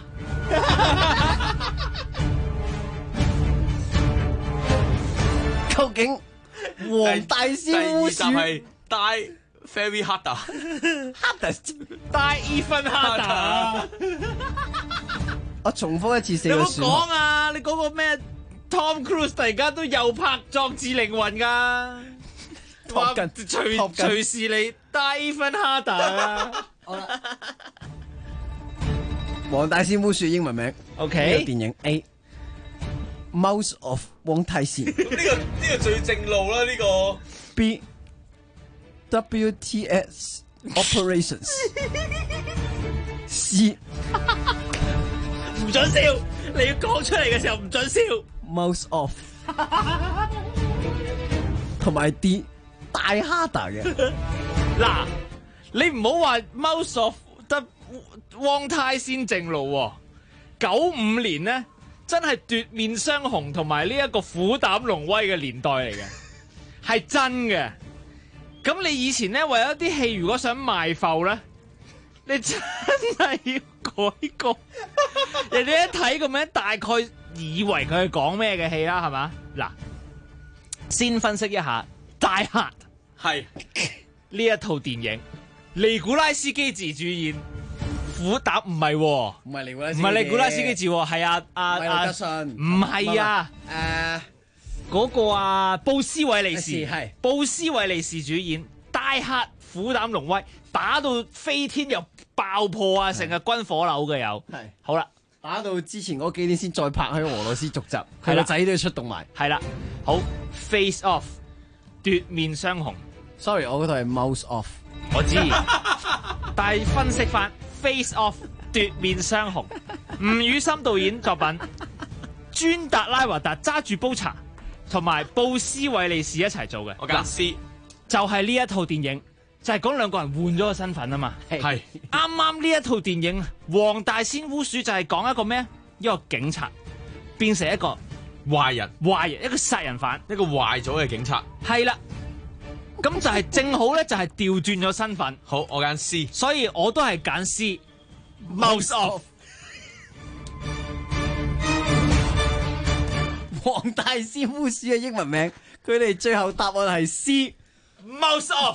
究竟黃大仙烏鼠係 Die Very Harder。 Die Even Harder。 我重複一次4個選項。 你冇講啊！你嗰個咩 Tom Cruise 突然間都有拍《壯志凌雲》噶，話隨時嚟 Die Even Harder 啊！ 黃大仙烏鼠英文名 OK 電影 A Mouse of 黃大仙。 呢個最正路啦，呢個 B WTS Operations。C 唔准笑，你要講出嚟嘅時候唔准笑。 Mouse off。同埋 D Die Harder 嘅。 嗱，你唔好話 Mouse off 得汪太先正路喎。95年呢，真係奪面雙雄同埋呢一個虎膽龍威嘅年代嚟嘅，係真嘅。咁你以前呢，為咗啲戲如果想賣埠咧，你真係要改個，人哋一睇個名大概以為佢係講咩嘅戲啦，係嘛？嗱，先分析一下《Die Hard》 係呢一套電影，尼古拉斯基治主演，虎膽唔係， 唔係尼古拉斯基治，係米路德遜， 唔係啊，嗰個啊，布斯韋利士係布斯韋利士主演，《Die Hard》虎膽龍威，打到飛天又爆破啊，成日軍火樓嘅有。係好啦， 打到之前嗰幾年先再拍喺俄羅斯續集，佢個仔都要出動埋。 係啦，好 Face Off 奪面雙雄。 Sorry， 我嗰度係 Mouse Off。 我知，但係分析翻 Face Off 奪面雙雄，吳宇森導演作品，尊達拉華達揸住煲茶，同埋布斯韋利士一齊做嘅。 我揀 C， 就係呢一套電影。就係講兩個人換咗個身份啊嘛， 係啱啱呢一套電影《黃大仙烏鼠》就係講一個咩？一個警察變成一個壞人， 一個殺人犯， 一個壞咗嘅警察。 係啦，咁就係正好咧，就係調轉咗身份。 好，我揀 C， 所以我都係揀 C。Mouse Off。 黃大仙烏鼠嘅英文名，佢哋最後答案係 C。 Mouse Off。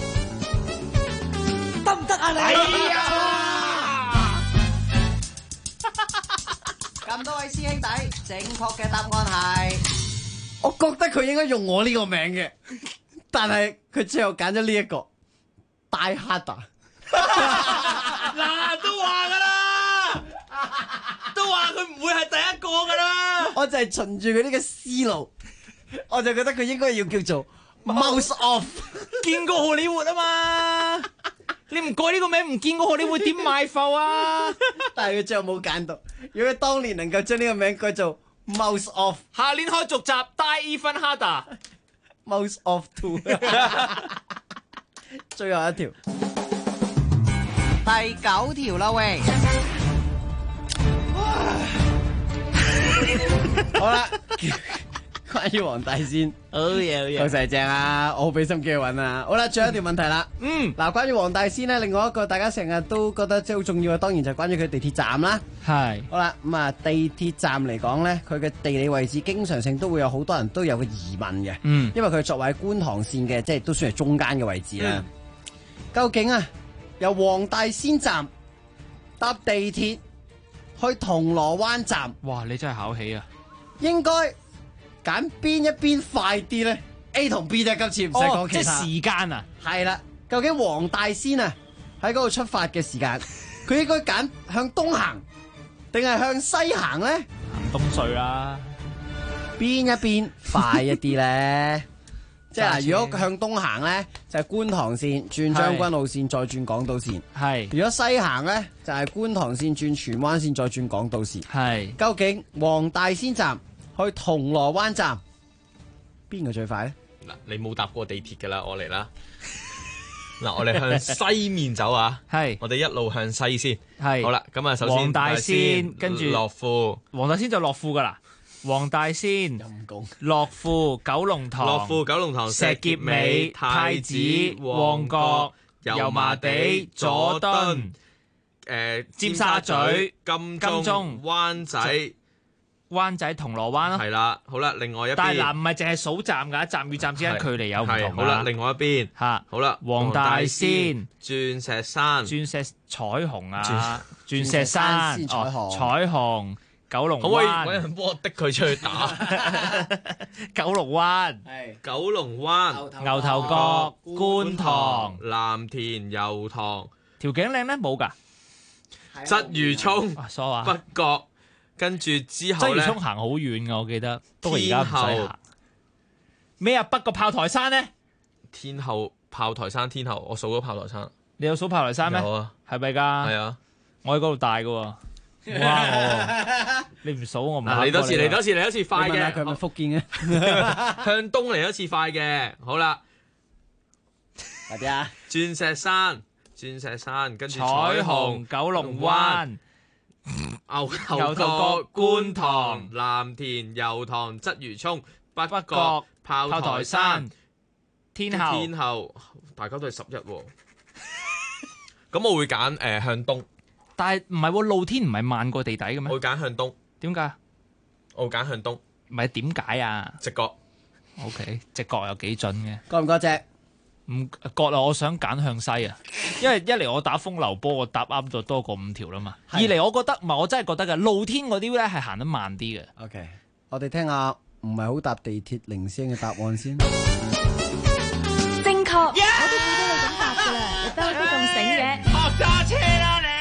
得唔得啊你？ 哎呀！ 咁多位師兄弟，正確嘅答案係，我覺得佢應該用我呢個名嘅，但係佢最後揀咗呢一個 Die Harder。 嗱，都話噶啦，都話佢唔會係第一個噶啦。 我就係循住佢呢個思路，我就覺得佢應該要叫做 Mouse Off。 見過荷里活啊嘛。你唔改呢個名，唔見過荷里活點賣埠啊？ 但係佢最後冇揀到。如果佢當年能夠將呢個名改做 Mouse Off， 下年開續集 Die Even Harder，Mouse Off 2。最後一條，第9條啦喂。好啦。關於黃大仙，好嘢，確實係正啊！我好俾心機去揾啊！好啦，最後一條問題啦。嗱，關於黃大仙咧，另外一個大家成日都覺得即係好重要嘅，當然就係關於佢地鐵站啦。 係。 好啦，咁啊，地鐵站嚟講咧，佢嘅地理位置經常性都會有好多人都有個疑問嘅。因為佢作為觀塘線嘅，即係都算係中間嘅位置啦。 究竟啊，由黃大仙站搭地鐵去銅鑼灣站， 哇！你真係考起啊！ 應該揀邊一邊快啲咧 ？A 同 B 啫，今次唔使講其他。 即係時間啊！ 係啦，究竟黃大仙啊喺嗰度出發嘅時間，佢應該揀向東行，定係向西行咧？ 行東隧啦， 邊一邊快一啲咧？即係如果向東行咧，就係觀塘線轉將軍澳線，再轉港島線。 係。 如果西行咧，就係觀塘線轉荃灣線，再轉港島線。 係。 究竟黃大仙站去銅鑼灣站邊個最快咧？ 嗱，你冇搭過地鐵㗎啦，我嚟啦。嗱，我哋向西面走啊。 係。 我哋一路向西先。 係。 好啦，咁啊，首先黃大仙，跟住樂富。 黃大仙就樂富㗎啦。黃大仙、樂富、九龍塘、石硤尾、太子、旺角、油麻地、佐敦、尖沙咀、金鐘、灣仔、銅鑼灣咯。 係啦，好啦，另外一邊。 但係嗱，唔係淨係數站㗎，站與站之間距離有唔同㗎。 好啦，另外一邊嚇， 好啦， 黃大仙、 鑽石山、 彩虹啊、鑽石山、彩虹。九龍灣， 可唔可以揾人幫我逼佢出去打？ 九龍灣， 九龍灣、 牛頭角、觀塘、 藍田、油塘、 調景嶺咧冇㗎， 鰂魚涌、北角，跟住之後咧， 鰂魚涌行好遠㗎，我記得，不過而家唔使行。咩啊？北角炮台山咧？ 天后炮台山，天后，我數咗炮台山。 你有數炮台山咩？ 有啊， 係咪㗎？ 係啊， 我喺嗰度大㗎喎。哇！你唔數我唔嚟多次快嘅。 佢係咪福建嘅？ 向東嚟一次快嘅，好啦。 快啲啊！ 鑽石山，跟住彩虹、九龍灣、 牛頭角、觀塘、藍田、油塘、鰂魚涌、北角、炮台山、 天后， 大家都係11喎。咁我會揀向東。 但係唔係喎，露天唔係慢過地底嘅咩？ 我會揀向東。 點解？ 我會揀向東。 唔係點解啊？ 直角。 OK，直角有幾準嘅？ 覺唔覺只？ 唔覺啊！我想揀向西啊，因為一嚟我打風流波，我搭啱咗多過5條啦嘛。二嚟我覺得唔係，我真係覺得嘅露天嗰啲咧係行得慢啲嘅。 OK，我哋聽下唔係好搭地鐵零星嘅答案先。 正確，我都估到你咁答㗎啦，你都好似咁醒嘅。 學揸車啦你！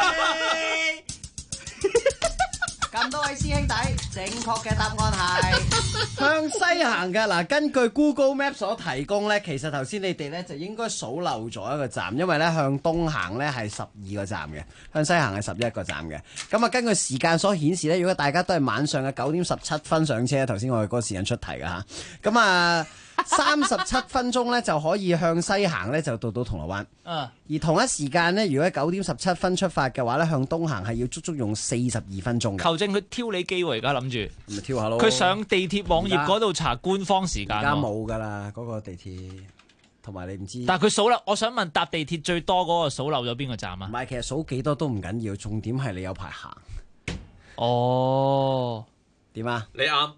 咁多位師兄弟，正確嘅答案係向西行嘅。嗱，根據 Google Map 所提供咧，其實頭先你哋咧就應該數漏咗一個站，因為咧向東行咧係12個站嘅，向西行係11個站嘅。咁啊，根據時間所顯示咧，如果大家都係晚上嘅9點17分上車，頭先我哋嗰個時間出題㗎嚇。咁啊，37分鐘咧就可以向西行咧就到銅鑼灣。而同一時間咧，如果9點17分出發嘅話咧，向東行係要足足用42分鐘嘅。 求證佢挑你機喎，而家諗住咪挑下咯。 佢上地鐵網頁嗰度查官方時間。 而家冇㗎啦，嗰個地鐵同埋你唔知。 但係佢數啦，我想問搭地鐵最多嗰個數漏咗邊個站啊？ 唔係，其實數幾多都唔緊要，重點係你有排行。 哦， 點啊？ 你啱。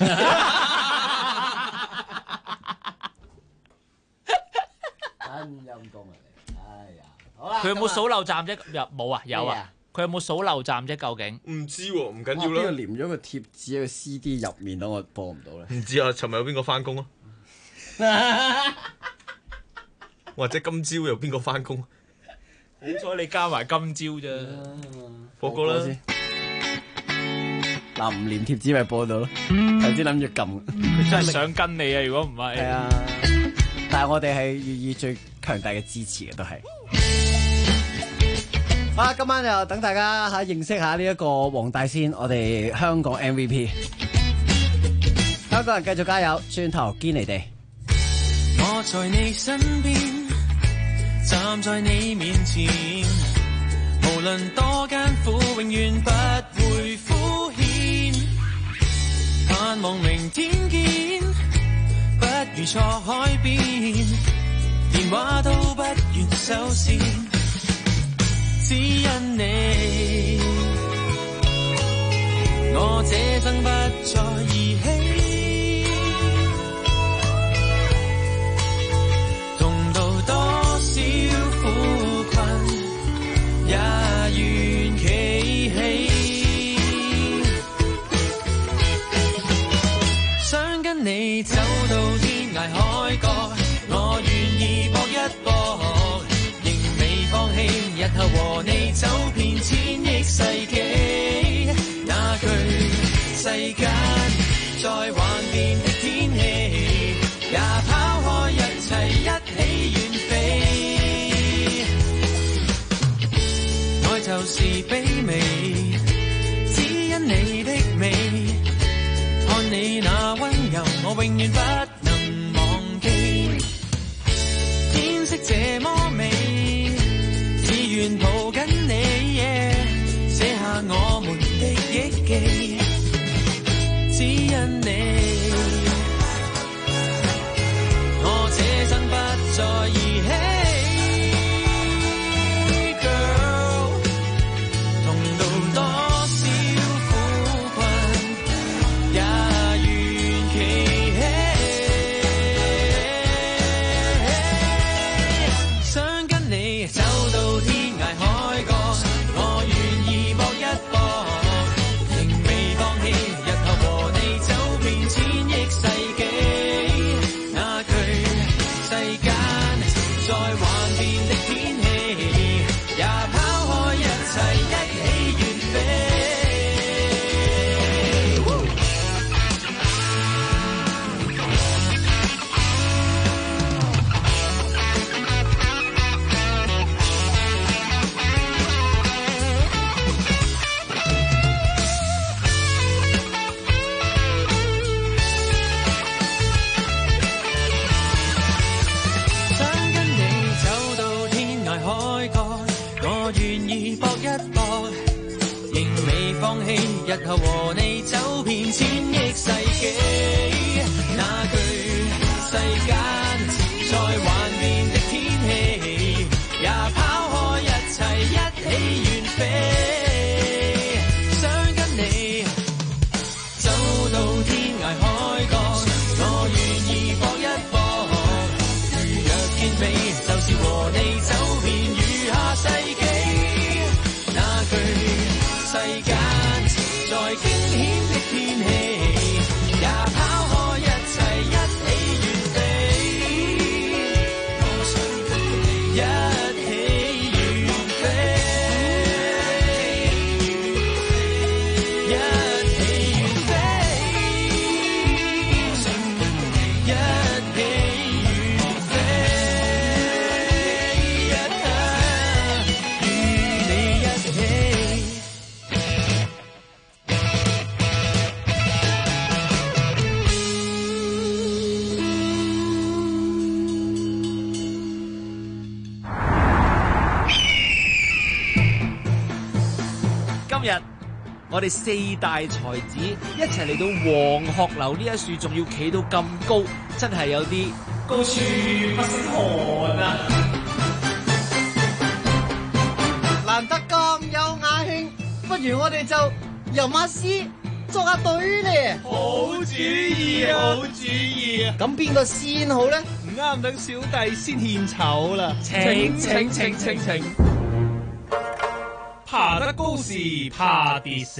真陰功啊你！哎呀，好啦。 佢有冇數漏站啫？冇啊，有啊。佢有冇數漏站啫？究竟？ 唔知喎，唔緊要啦。 邊個黏咗個貼紙喺個 CD 入面，等我播唔到咧？ 唔知啊，尋日有邊個翻工啊？或者今朝有邊個翻工？ 好彩你加埋今朝啫。 播歌啦。 嗱，唔黏貼紙咪播到咯。頭先諗住撳， 佢真係想跟你啊！如果唔係， 係啊。但係我哋係願意最強大嘅支持嘅，都係。好啦，今晚就等大家認識下呢一個黃大仙，我哋香港 MVP。香港人繼續加油，轉頭堅離地。 我在你身邊，站在你面前，無論多艱苦，永遠不會敷衍。盼望明天見，不如錯海邊，電話都不願收線，只因你，我這生不再兒戲，痛到多少就是卑微，只因你的美，看你那溫柔，我永遠不能忘記。天色這麼美，只願抱緊你，寫下我們的憶記，只因你，我這生不再兒戲。日後和你走遍千億世紀，那句世間再幻變的天氣，也拋開一切一起遠飛。想跟你走到天涯海角，我願意搏一搏。如若見美，就是和你走遍餘下世紀，那句世間再驚險的天氣，也拋開一切一起遠飛，我想跟你一起遠飛，一起遠飛，我想跟你一起遠飛，與你一起。 今日我哋四大才子一齊嚟到黃鶴樓呢一樹，仲要企到咁高，真係有啲高處不勝寒啊！ 難得咁有雅興，不如我哋就吟下詩，作下對咧。 好主意啊！好主意啊！ 咁邊個先好咧？ 唔啱，等小弟先獻醜啦！請。爬得高時怕跌死，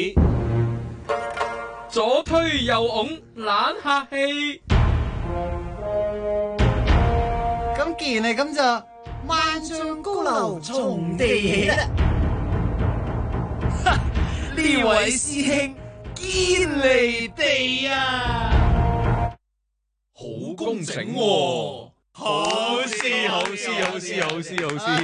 左推右拱懶客氣。 咁既然係咁就萬丈高樓從地起啦！ 呢位師兄堅離地啊！ 好工整喎！ 好詩。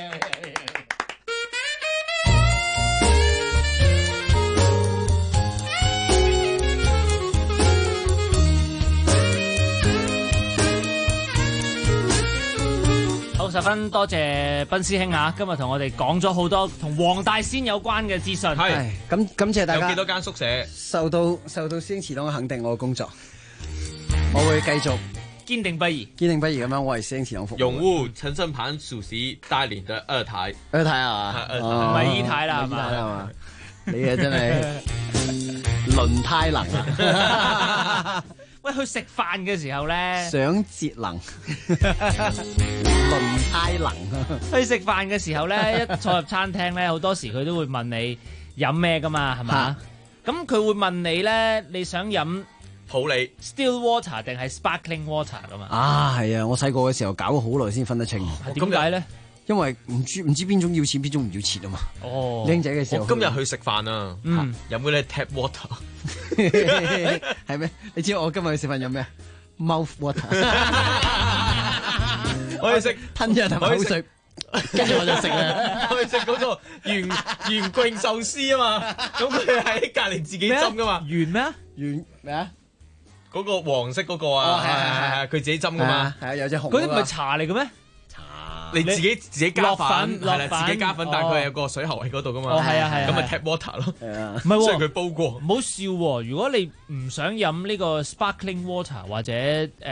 十分多謝賓師兄啊！今日同我哋講咗好多同黃大仙有關嘅資訊。 係咁感謝大家。 有幾多間宿舍？ 受到師兄池東嘅肯定，我嘅工作，我會繼續堅定不移咁樣。我係師兄池東服務。 擁護陳勝盤主席帶領的二台係嘛？ 唔係二台啦，係嘛？你啊真係輪胎能啊！ 喂，去食飯嘅時候咧， 想節能，輪胎能。 去食飯嘅時候咧，一坐入餐廳咧，好多時佢都會問你飲咩噶嘛，係嘛？咁佢會問你咧，你想飲普洱 still water 定係 sparkling water 噶嘛？ 啊，係啊！我細個嘅時候搞咗好耐先分得清。 點解咧？ 因為唔知邊種要錢，邊種唔要錢啊嘛。 哦， 僆仔嘅時候， 我今日去食飯啊，飲嗰啲 tap water。 係咩？你知我今日去食飯飲咩 ？mouth water。 我去食吞咗啖口水。 跟住我就食啦。 我去食嗰個圓桂壽司啊嘛，咁佢喺隔離自己斟噶嘛。 圓咩？ 圓咩啊？ 嗰個黃色嗰個啊，係佢自己斟噶嘛。 係啊，有隻紅。 嗰啲唔係茶嚟嘅咩？ 你自己加粉，係啦，自己加粉，但係佢有個水喉喺嗰度噶嘛。 哦，係啊，係啊， 咁咪 tap water 咯。 唔係喎， 所以佢煲過。 唔好笑喎！如果你唔想飲呢個 sparkling water 或者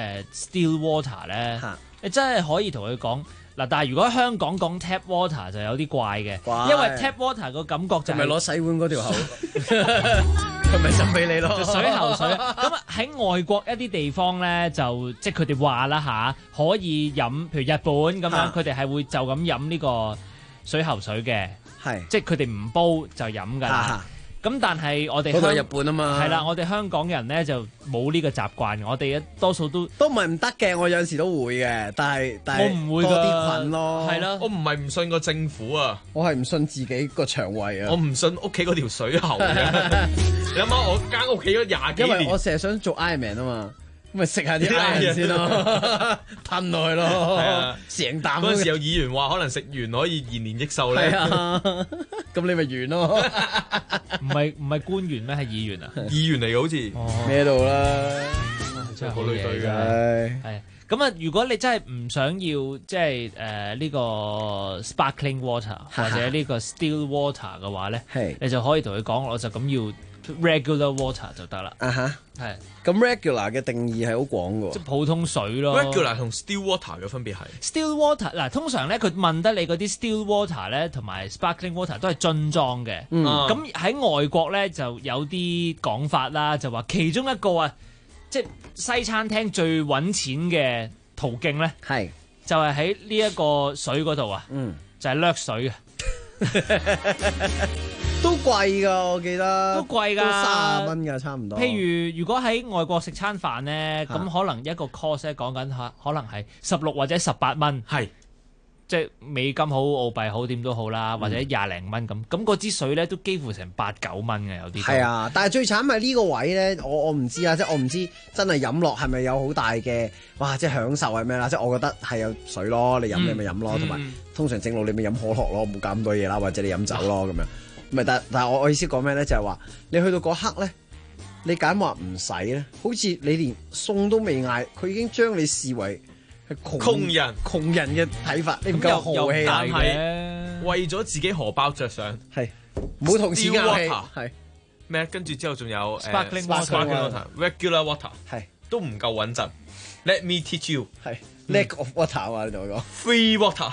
still water 咧，你真係可以同佢講嗱。但係如果香港講 tap water 就有啲怪嘅，因為 tap water 個感覺就係咪攞洗碗嗰條口，佢咪斟俾你咯， 水喉水。咁喺外國一啲地方咧，就即係佢哋話啦嚇，可以飲，譬如日本咁樣，佢哋係會就咁飲呢個水喉水嘅，即係佢哋唔煲就飲㗎啦。咁但係我哋嗰度係日本啊嘛， 係啦，我哋香港人咧就冇呢個習慣，我哋多數都唔係唔得嘅，我有陣時都會嘅，但係我唔會多啲菌咯， 係咯， 我唔係唔信個政府啊， 我係唔信自己個腸胃啊， 我唔信屋企嗰條水喉嘅，你諗下我間屋企咗廿幾年， 因為我成日想做 Iron Man 啊嘛。咁咪食下啲 Iron 先咯，吞落去咯，成啖。 嗰陣時有議員話可能食完可以延年益壽咧， 咁你咪完咯。 唔係官員咩？係議員啊？ 議員嚟嘅好似咩度啦， 真係好累對嘅。係咁啊！如果你真係唔想要即係呢個 sparkling water 或者呢個 still water 嘅話咧，你就可以同佢講，我就咁要 regular water 就得啦。係。 咁 regular 嘅定義係好廣嘅喎， 即係普通水咯。 regular 同 still water 嘅分別係 still water 嗱，通常咧佢問得你嗰啲 still water 咧同埋 sparkling water 都係樽裝嘅。咁喺外國咧就有啲講法啦，就話其中一個啊，即係西餐廳最揾錢嘅途徑咧， 係就係喺呢一個水嗰度啊，就係掠水嘅。 都貴㗎，我記得都貴㗎， 都30蚊㗎，差唔多。 譬如如果喺外國食餐飯咧，咁可能一個 course 咧講緊嚇，可能係16或者18蚊， 係即係美金好澳幣好點都好啦，或者20零蚊咁。咁嗰支水咧都幾乎成8、9蚊嘅有啲。 係啊，但係最慘係呢個位咧，我唔知啊，即係我唔知真係飲落係咪有好大嘅哇，即係享受係咩啦？即係我覺得係有水咯，你飲你咪飲咯，同埋通常正路你咪飲可樂咯，冇搞咁多嘢啦，或者你飲酒咯咁樣。唔係，但係我意思講咩咧？就係話你去到嗰刻咧，你揀話唔使咧，好似你連餸都未嗌，佢已經將你視為係窮人嘅睇法，你唔夠豪氣啊！ 但係為咗自己荷包着想， 係冇同時間係咩？跟住之後仲有 sparkling water、regular water 係都唔夠穩陣。Let me teach you 係 lack of water 啊！你同我講 free water。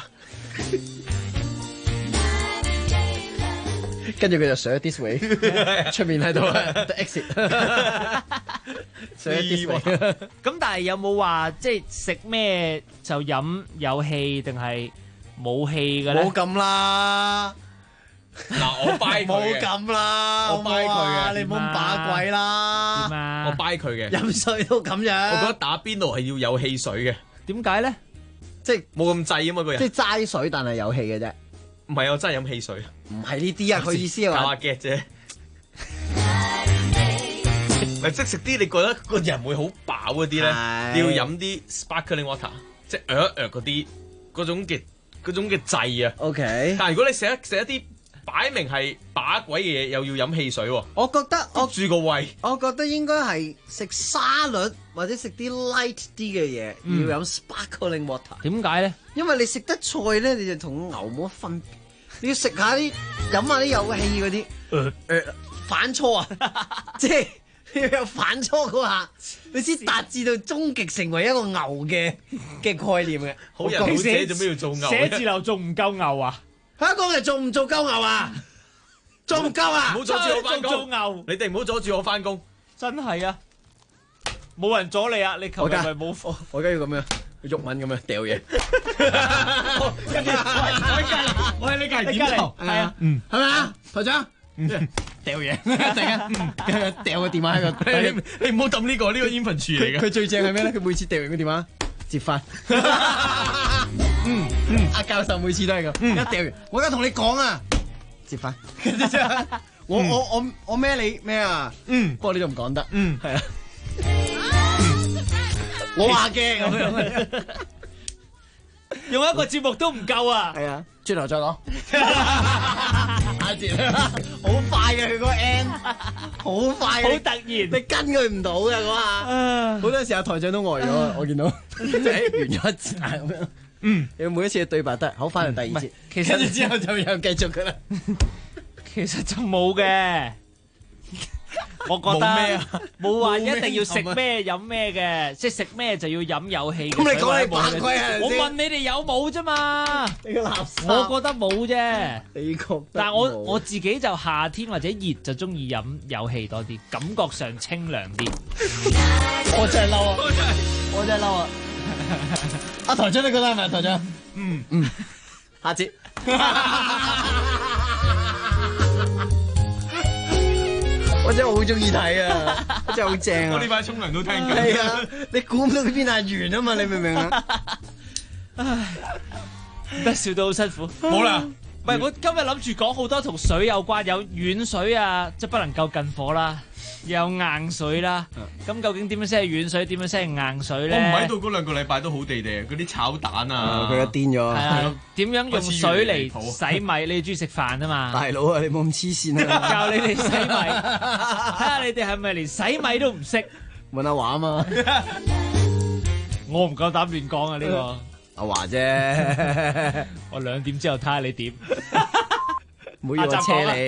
跟住佢就上 this way， 出面喺度 exit， 上 this way。 咁但係有冇話即係食咩就飲有氣定係冇氣嘅咧？ 冇咁啦， 嗱我 buy 佢嘅， 冇咁啦， 我 buy 佢嘅， 你唔好咁把鬼啦。 點啊？ 我 buy 佢嘅， 飲水都咁樣。 我覺得打邊爐係要有汽水嘅。 點解咧？ 即係冇咁滯啊嘛個人。 即係齋水，但係有氣嘅啫。 唔係我真係飲汽水， 唔係呢啲啊！佢意思係話打下 get 啫。咪即食啲你覺得個人會好飽嗰啲咧，你要飲啲 sparkling water， 即係嗰種嘅滯啊。 OK。 但係如果你食一啲擺明係把鬼嘅嘢，又要飲汽水喎。 我覺得谷住個胃。 我覺得應該係食沙律或者食啲 light 啲嘅嘢，要飲 sparkling water。 點解咧？ 因為你食得菜咧，你就同牛冇乜分別。你要食下啲飲下啲有氣嗰啲，反搓啊！即係你要有反搓嗰下，你先達至到終極成為一個牛嘅概念嘅。 好人好姐做咩要做牛？ 寫字樓仲唔夠牛啊？ 香港人仲唔做鳩牛啊？仲唔夠啊？ 唔好阻住我翻工！ 做牛， 你哋唔好阻住我翻工！ 真係啊！冇人阻你啊！你琴日咪冇貨？ 我而家要咁樣。鬱文咁樣掉嘢， 跟住我喺你隔離點頭，係啊， 係咪啊，台長？掉嘢，突然間掉個電話喺個， 你唔好抌呢個 infantry 嚟嘅。 佢最正係咩咧？佢每次掉完個電話接翻，阿教授每次都係咁，一掉完，我而家同你講啊，接翻，我孭你咩啊？不過你都唔講得，係啊。我話嘅咁樣， 用一個節目都唔夠啊！ 係啊，轉頭再講。下節好快嘅佢嗰個 end， 好快， 好突然， 你跟佢唔到嘅嗰下。好多時候台長都呆咗，我見到即係完咗一集咁樣。你每一次嘅對白都係好，翻嚟第二節， 其實跟住之後就又繼續噶啦。 其實就冇嘅。我覺得冇話一定要食咩飲咩嘅，即係食咩就要飲有氣嘅。 咁你講你白龜啊？ 我問你哋有冇啫嘛？ 你個垃圾！ 我覺得冇啫。 你覺得？ 但係我自己就夏天或者熱就中意飲有氣多啲，感覺上清涼啲。 我真係嬲啊！我真係嬲啊！阿台長你覺得係咪？台長？下節。我真係好中意睇啊！真係好正啊！ 我呢排沖涼都聽緊。 係啊，你估唔到佢邊係圓啊嘛？你明唔明啊？ 唉，唔得笑到好辛苦。 冇啦， 唔係我今日諗住講好多同水有關，有軟水啊，即係不能夠近火啦，有硬水啦。咁究竟點樣先係軟水？點樣先係硬水咧？ 我唔喺度嗰2個禮拜都好地地，嗰啲炒蛋啊， 佢一癲咗。 係啊，點樣用水嚟洗米？你中意食飯啊嘛？ 大佬啊，你冇咁黐線啊！ 教你哋洗米，睇下你哋係咪連洗米都唔識？ 問阿華啊嘛， 我唔夠膽亂講啊！呢個阿華啫， 我2點之後睇下你點。 唔好要我車你。